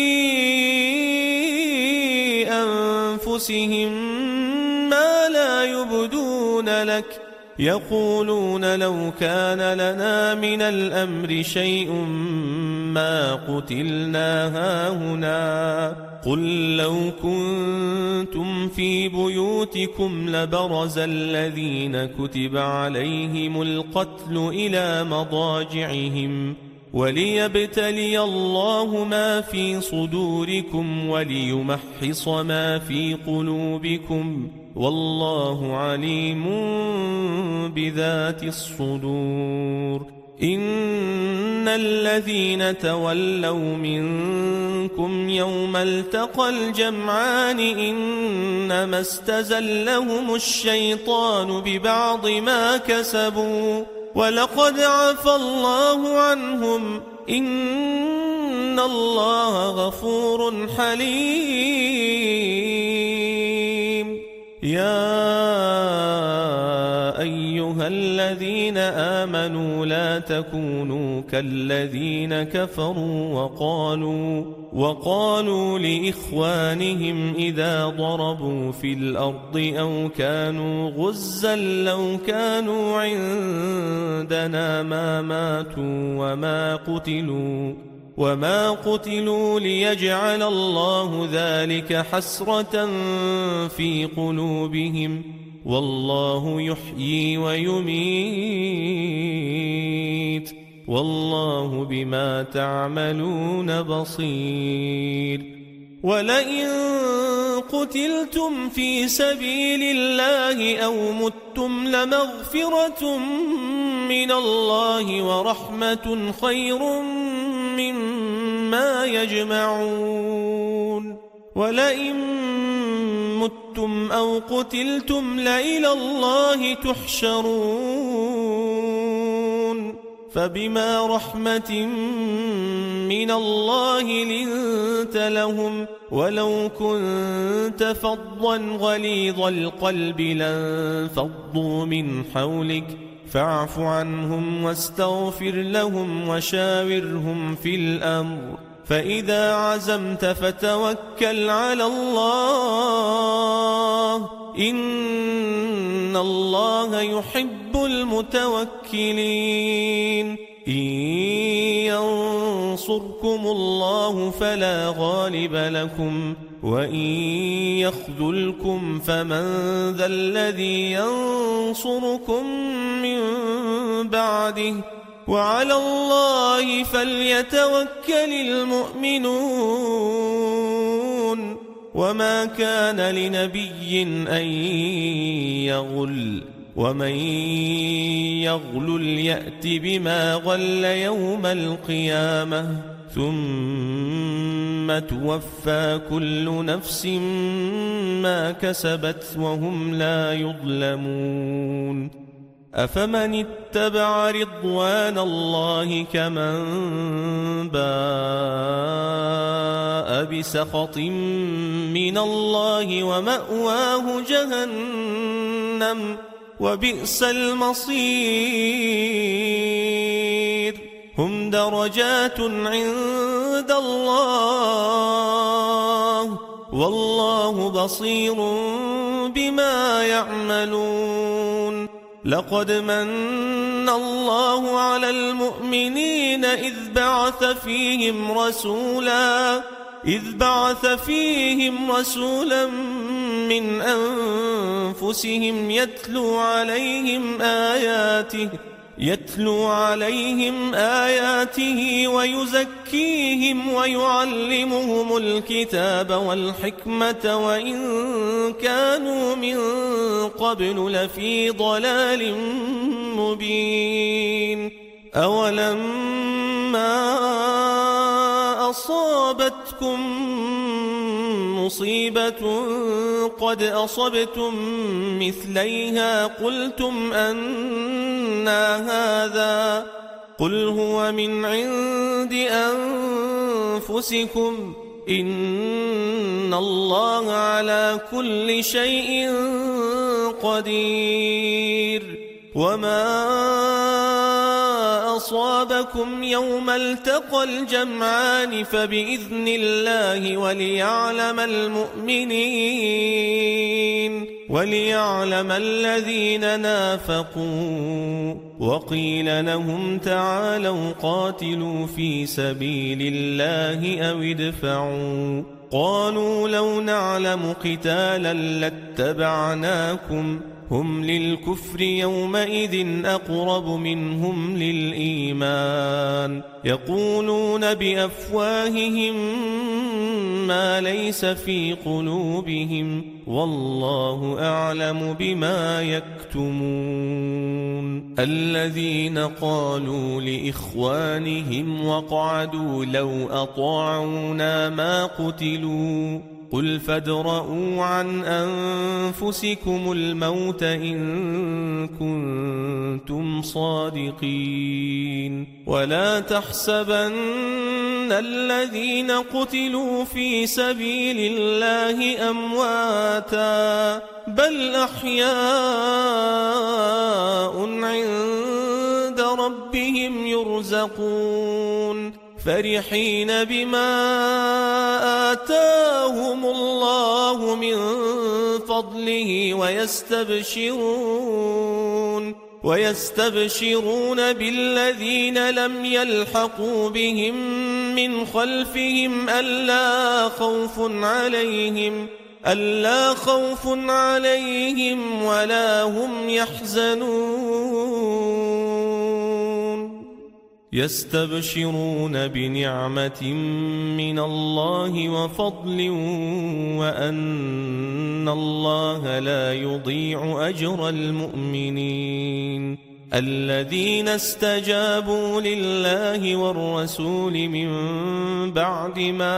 أنفسهم ما لا يبدون لك يقولون لو كان لنا من الأمر شيء ما قتلنا هاهنا قل لو كنتم في بيوتكم لبرز الذين كتب عليهم القتل إلى مضاجعهم وليبتلي الله ما في صدوركم وليمحص ما في قلوبكم والله عليم بذات الصدور إن الذين تولوا منكم يوم التقى الجمعان إنما استزلهم الشيطان ببعض ما كسبوا ولقد عفى الله عنهم إن الله غفور حليم يا أيها الذين آمنوا لا تكونوا كالذين كفروا وقالوا لإخوانهم إذا ضربوا في الأرض أو كانوا غزا لو كانوا عندنا ما ماتوا وما قتلوا ليجعل الله ذلك حسرة في قلوبهم والله يحيي ويميت والله بما تعملون بصير ولئن قتلتم في سبيل الله أو متم لمغفرة من الله ورحمة خير مما يجمعون ولئن متم أو قتلتم لإلى الله تحشرون فبما رحمة من الله لنت لهم ولو كنت فظا غليظ القلب لانفضوا من حولك فاعف عنهم واستغفر لهم وشاورهم في الأمر فإذا عزمت فتوكل على الله إن الله يحب المتوكلين إن ينصركم الله فلا غالب لكم وإن يخذلكم فمن ذا الذي ينصركم من بعده وعلى الله فليتوكل المؤمنون وما كان لنبي أن يغل ومن يغل يأت بما غل يوم القيامة ثم توفى كل نفس ما كسبت وهم لا يظلمون أفمن اتبع رضوان الله كمن باء بسخط من الله ومأواه جهنم وبئس المصير هم درجات عند الله والله بصير بما يعملون لقد من الله على المؤمنين إذ بعث فيهم رسولا من أنفسهم يتلو عليهم آياته ويزكيهم ويعلمهم الكتاب والحكمة وإن كانوا من قبل لفي ضلال مبين. أولما أصابتكم مصيبة قد أصبتم مثليها قلتم أنى هذا قل هو من عند أنفسكم إن الله على كل شيء قدير. وما أصابكم يوم التقى الجمعان فبإذن الله وليعلم الذين نافقوا. وقيل لهم تعالوا قاتلوا في سبيل الله أو ادفعوا قالوا لو نعلم قتالا لاتبعناكم هم للكفر يومئذ أقرب منهم للإيمان يقولون بأفواههم ما ليس في قلوبهم والله أعلم بما يكتمون. الذين قالوا لإخوانهم وقعدوا لو أطاعونا ما قتلوا قل فادرءوا عن أنفسكم الموت إن كنتم صادقين. ولا تحسبن الذين قتلوا في سبيل الله أمواتا بل أحياء عند ربهم يرزقون فرحين بما آتاهم الله من فضله ويستبشرون بالذين لم يلحقوا بهم من خلفهم ألا خوف عليهم ولا هم يحزنون. يستبشرون بنعمة من الله وفضل وأن الله لا يضيع أجر المؤمنين. الذين استجابوا لله والرسول من بعد ما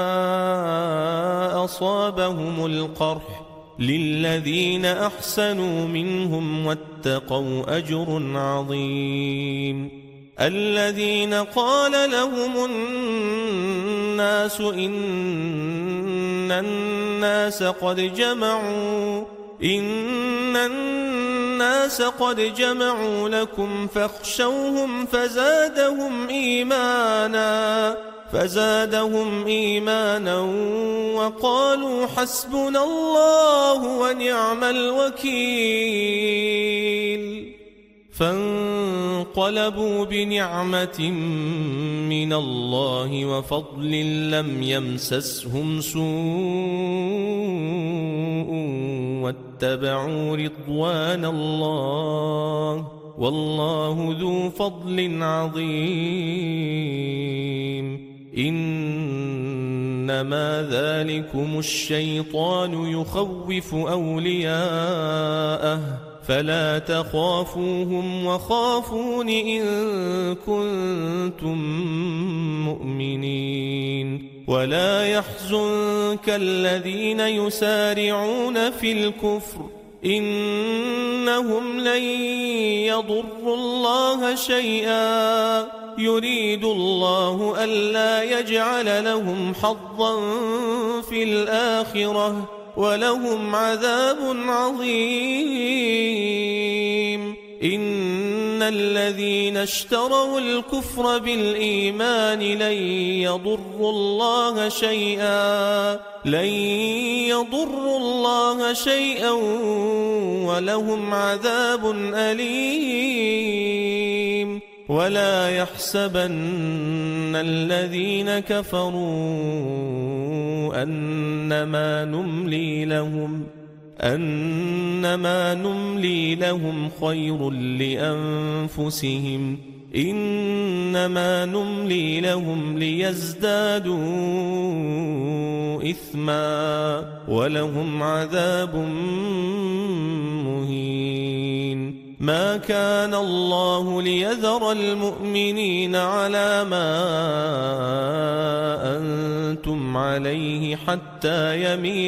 أصابهم القرح للذين أحسنوا منهم واتقوا أجر عظيم. الذين قال لهم الناس إن الناس قد جمعوا لكم فاخشوهم فزادهم إيمانا وقالوا حسبنا الله ونعم الوكيل. فانقلبوا بنعمة من الله وفضل لم يمسسهم سوء واتبعوا رضوان الله والله ذو فضل عظيم. إنما ذلكم الشيطان يخوف أولياءه فلا تخافوهم وخافون إن كنتم مؤمنين. ولا يحزنك الذين يسارعون في الكفر إنهم لن يضروا الله شيئا يريد الله ألا يجعل لهم حظا في الآخرة ولهم عذاب عظيم. إن الذين اشتروا الكفر بالإيمان لن يضروا الله شيئا ولهم عذاب أليم ولا يحسبن الذين كفروا أنما نملي لهم خير لأنفسهم إنما نملي لهم ليزدادوا إثما ولهم عذاب مهين ما كان الله ليذر المؤمنين على ما أنتم عليه حتى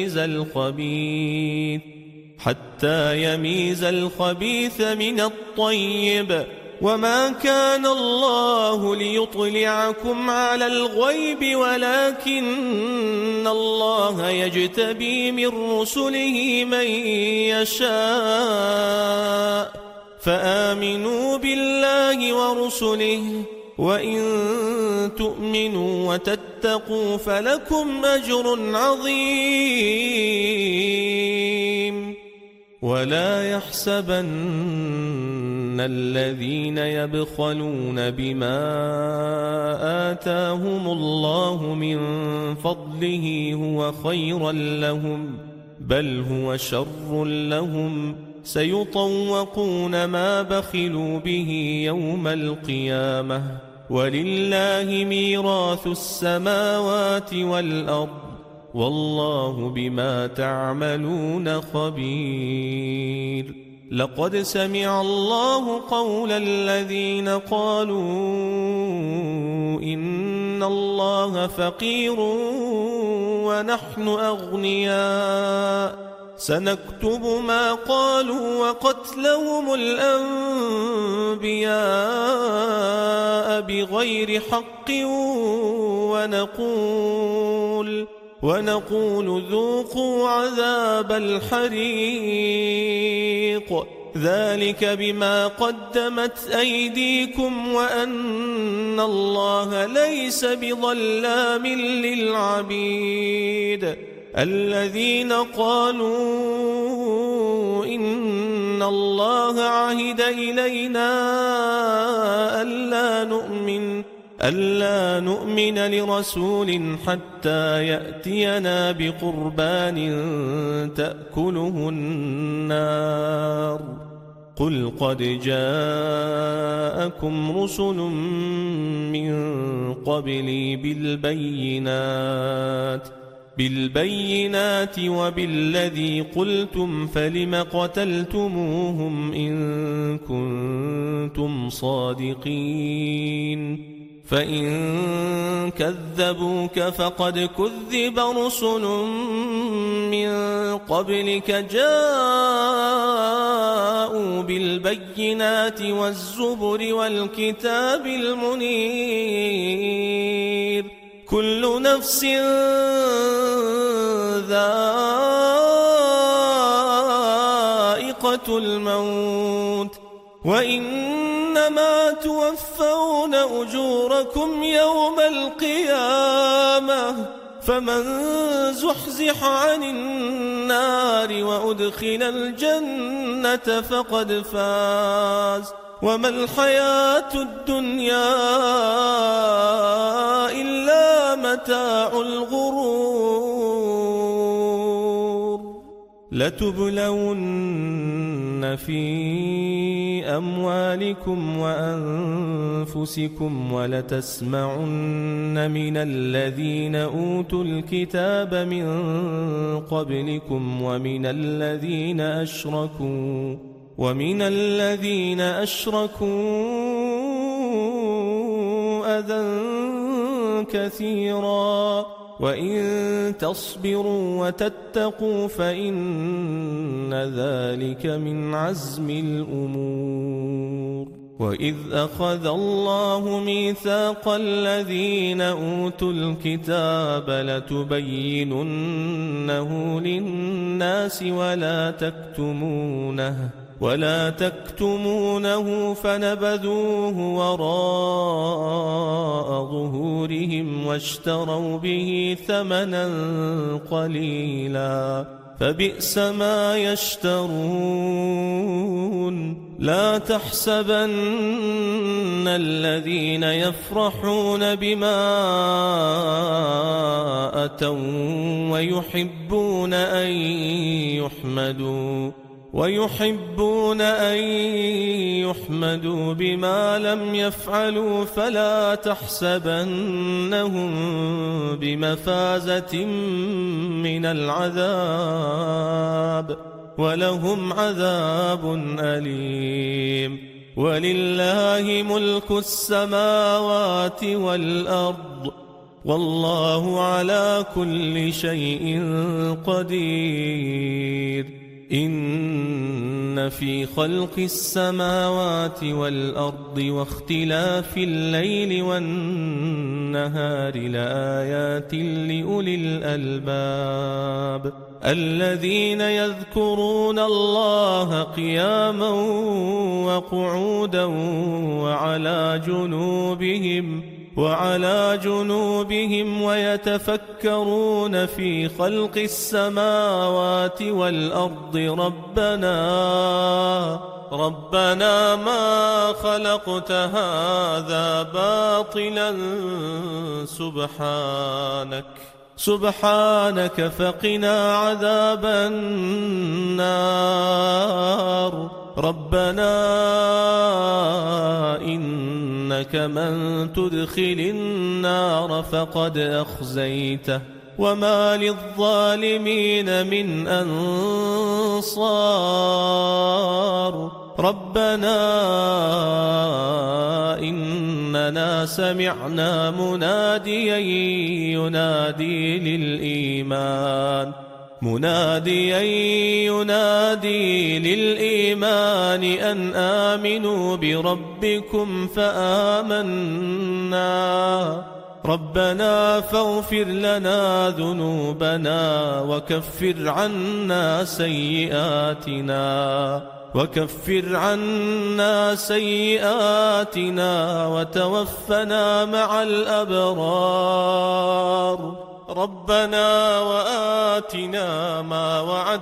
يميز الخبيث من الطيب وما كان الله ليطلعكم على الغيب ولكن الله يجتبي من رسله من يشاء فآمنوا بالله ورسله وإن تؤمنوا وتتقوا فلكم أجر عظيم ولا يحسبن الذين يبخلون بما آتاهم الله من فضله هو خيرا لهم بل هو شر لهم سيطوقون ما بخلوا به يوم القيامة ولله ميراث السماوات والأرض والله بما تعملون خبير لقد سمع الله قول الذين قالوا إن الله فقير ونحن أغنياء سنكتب ما قالوا وقتلهم الأنبياء بغير حق ونقول ذوقوا عذاب الحريق ذلك بما قدمت أيديكم وأن الله ليس بظلام للعبيد الذين قالوا إن الله عهد إلينا ألا نؤمن لرسول حتى يأتينا بقربان تأكله النار قل قد جاءكم رسل من قبلي بالبينات وبالذي قلتم فلم قتلتموهم إن كنتم صادقين فإن كذبوك فقد كذب رسل من قبلك جاءوا بالبينات والزبر والكتاب المنير كل نفس ذائقة الموت وإنما توفون أجوركم يوم القيامة فمن زحزح عن النار وأدخل الجنة فقد فاز وما الحياة الدنيا إلا متاع الغرور لتبلون في أموالكم وأنفسكم ولتسمعن من الذين أوتوا الكتاب من قبلكم ومن الذين أشركوا أذى كثيرا وإن تصبروا وتتقوا فإن ذلك من عزم الأمور وإذ أخذ الله ميثاق الذين أوتوا الكتاب لتبيننه للناس ولا ولا تكتمونه فنبذوه وراء ظهورهم واشتروا به ثمنا قليلا فبئس ما يشترون لا تحسبن الذين يفرحون بما أتوا ويحبون أن يحمدوا بما لم يفعلوا فلا تحسبنهم بمفازة من العذاب ولهم عذاب أليم ولله ملك السماوات والأرض والله على كل شيء قدير إن في خلق السماوات والأرض واختلاف الليل والنهار لآيات لأولي الألباب الذين يذكرون الله قياما وقعودا وعلى جنوبهم ويتفكرون في خلق السماوات والأرض ربنا ما خلقت هذا باطلا سبحانك فقنا عذاب النار ربنا إنك من تدخل النار فقد أخزيته وما للظالمين من أنصار ربنا إننا سمعنا مناديا ينادي للإيمان أن آمنوا بربكم فآمنا ربنا فاغفر لنا ذنوبنا وكفر عنا سيئاتنا وتوفنا مع الأبرار ربنا وآتنا ما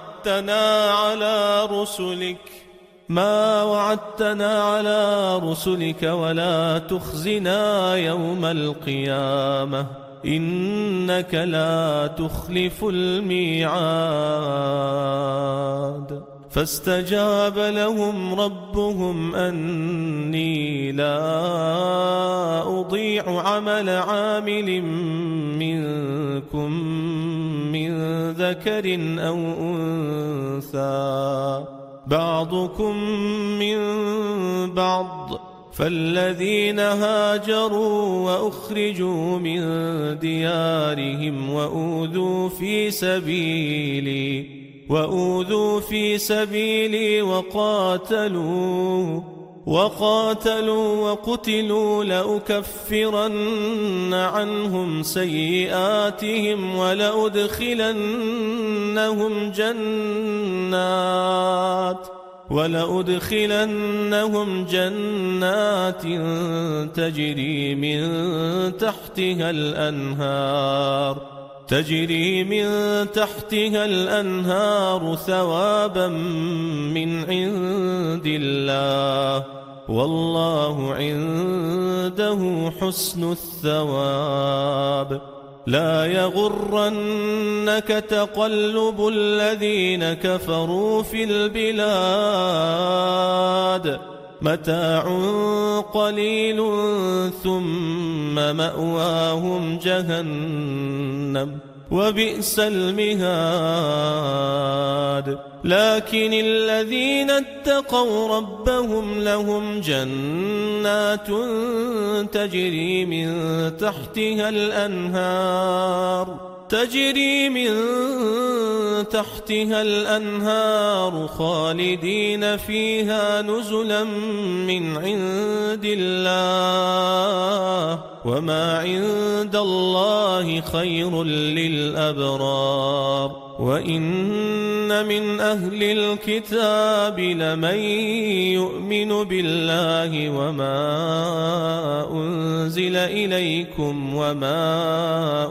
وعدتنا على رسلك ولا تخزنا يوم القيامة إنك لا تخلف الميعاد فاستجاب لهم ربهم أني لا أضيع عمل عامل منكم من ذكر أو أنثى بعضكم من بعض فالذين هاجروا وأخرجوا من ديارهم وأوذوا في سبيلي وقاتلوا وقتلوا لأكفرن عنهم سيئاتهم ولأدخلنهم جنات تجري من تحتها الأنهار ثوابا من عند الله والله عنده حسن الثواب لا يغرنك تقلب الذين كفروا في البلاد متاع قليل ثم مأواهم جهنم وبئس المهاد لكن الذين اتقوا ربهم لهم جنات تجري من تحتها الأنهار خالدين فيها نزلا من عند الله وما عند الله خير للأبرار وإن من أهل الكتاب لمن يؤمن بالله وما أنزل إليكم وما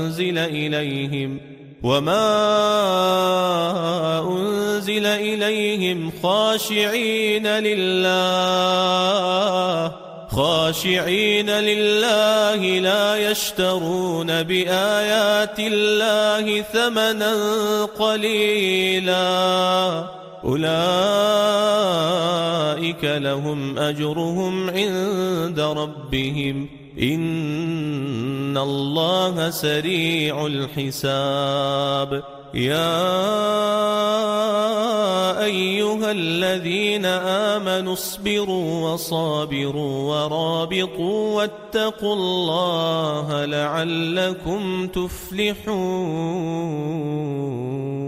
أنزل إليهم خاشعين لله لا يشترون بآيات الله ثمنا قليلا أولئك لهم أجرهم عند ربهم إن الله سريع الحساب يا أيها الذين آمنوا اصبروا وصابروا ورابطوا واتقوا الله لعلكم تفلحون.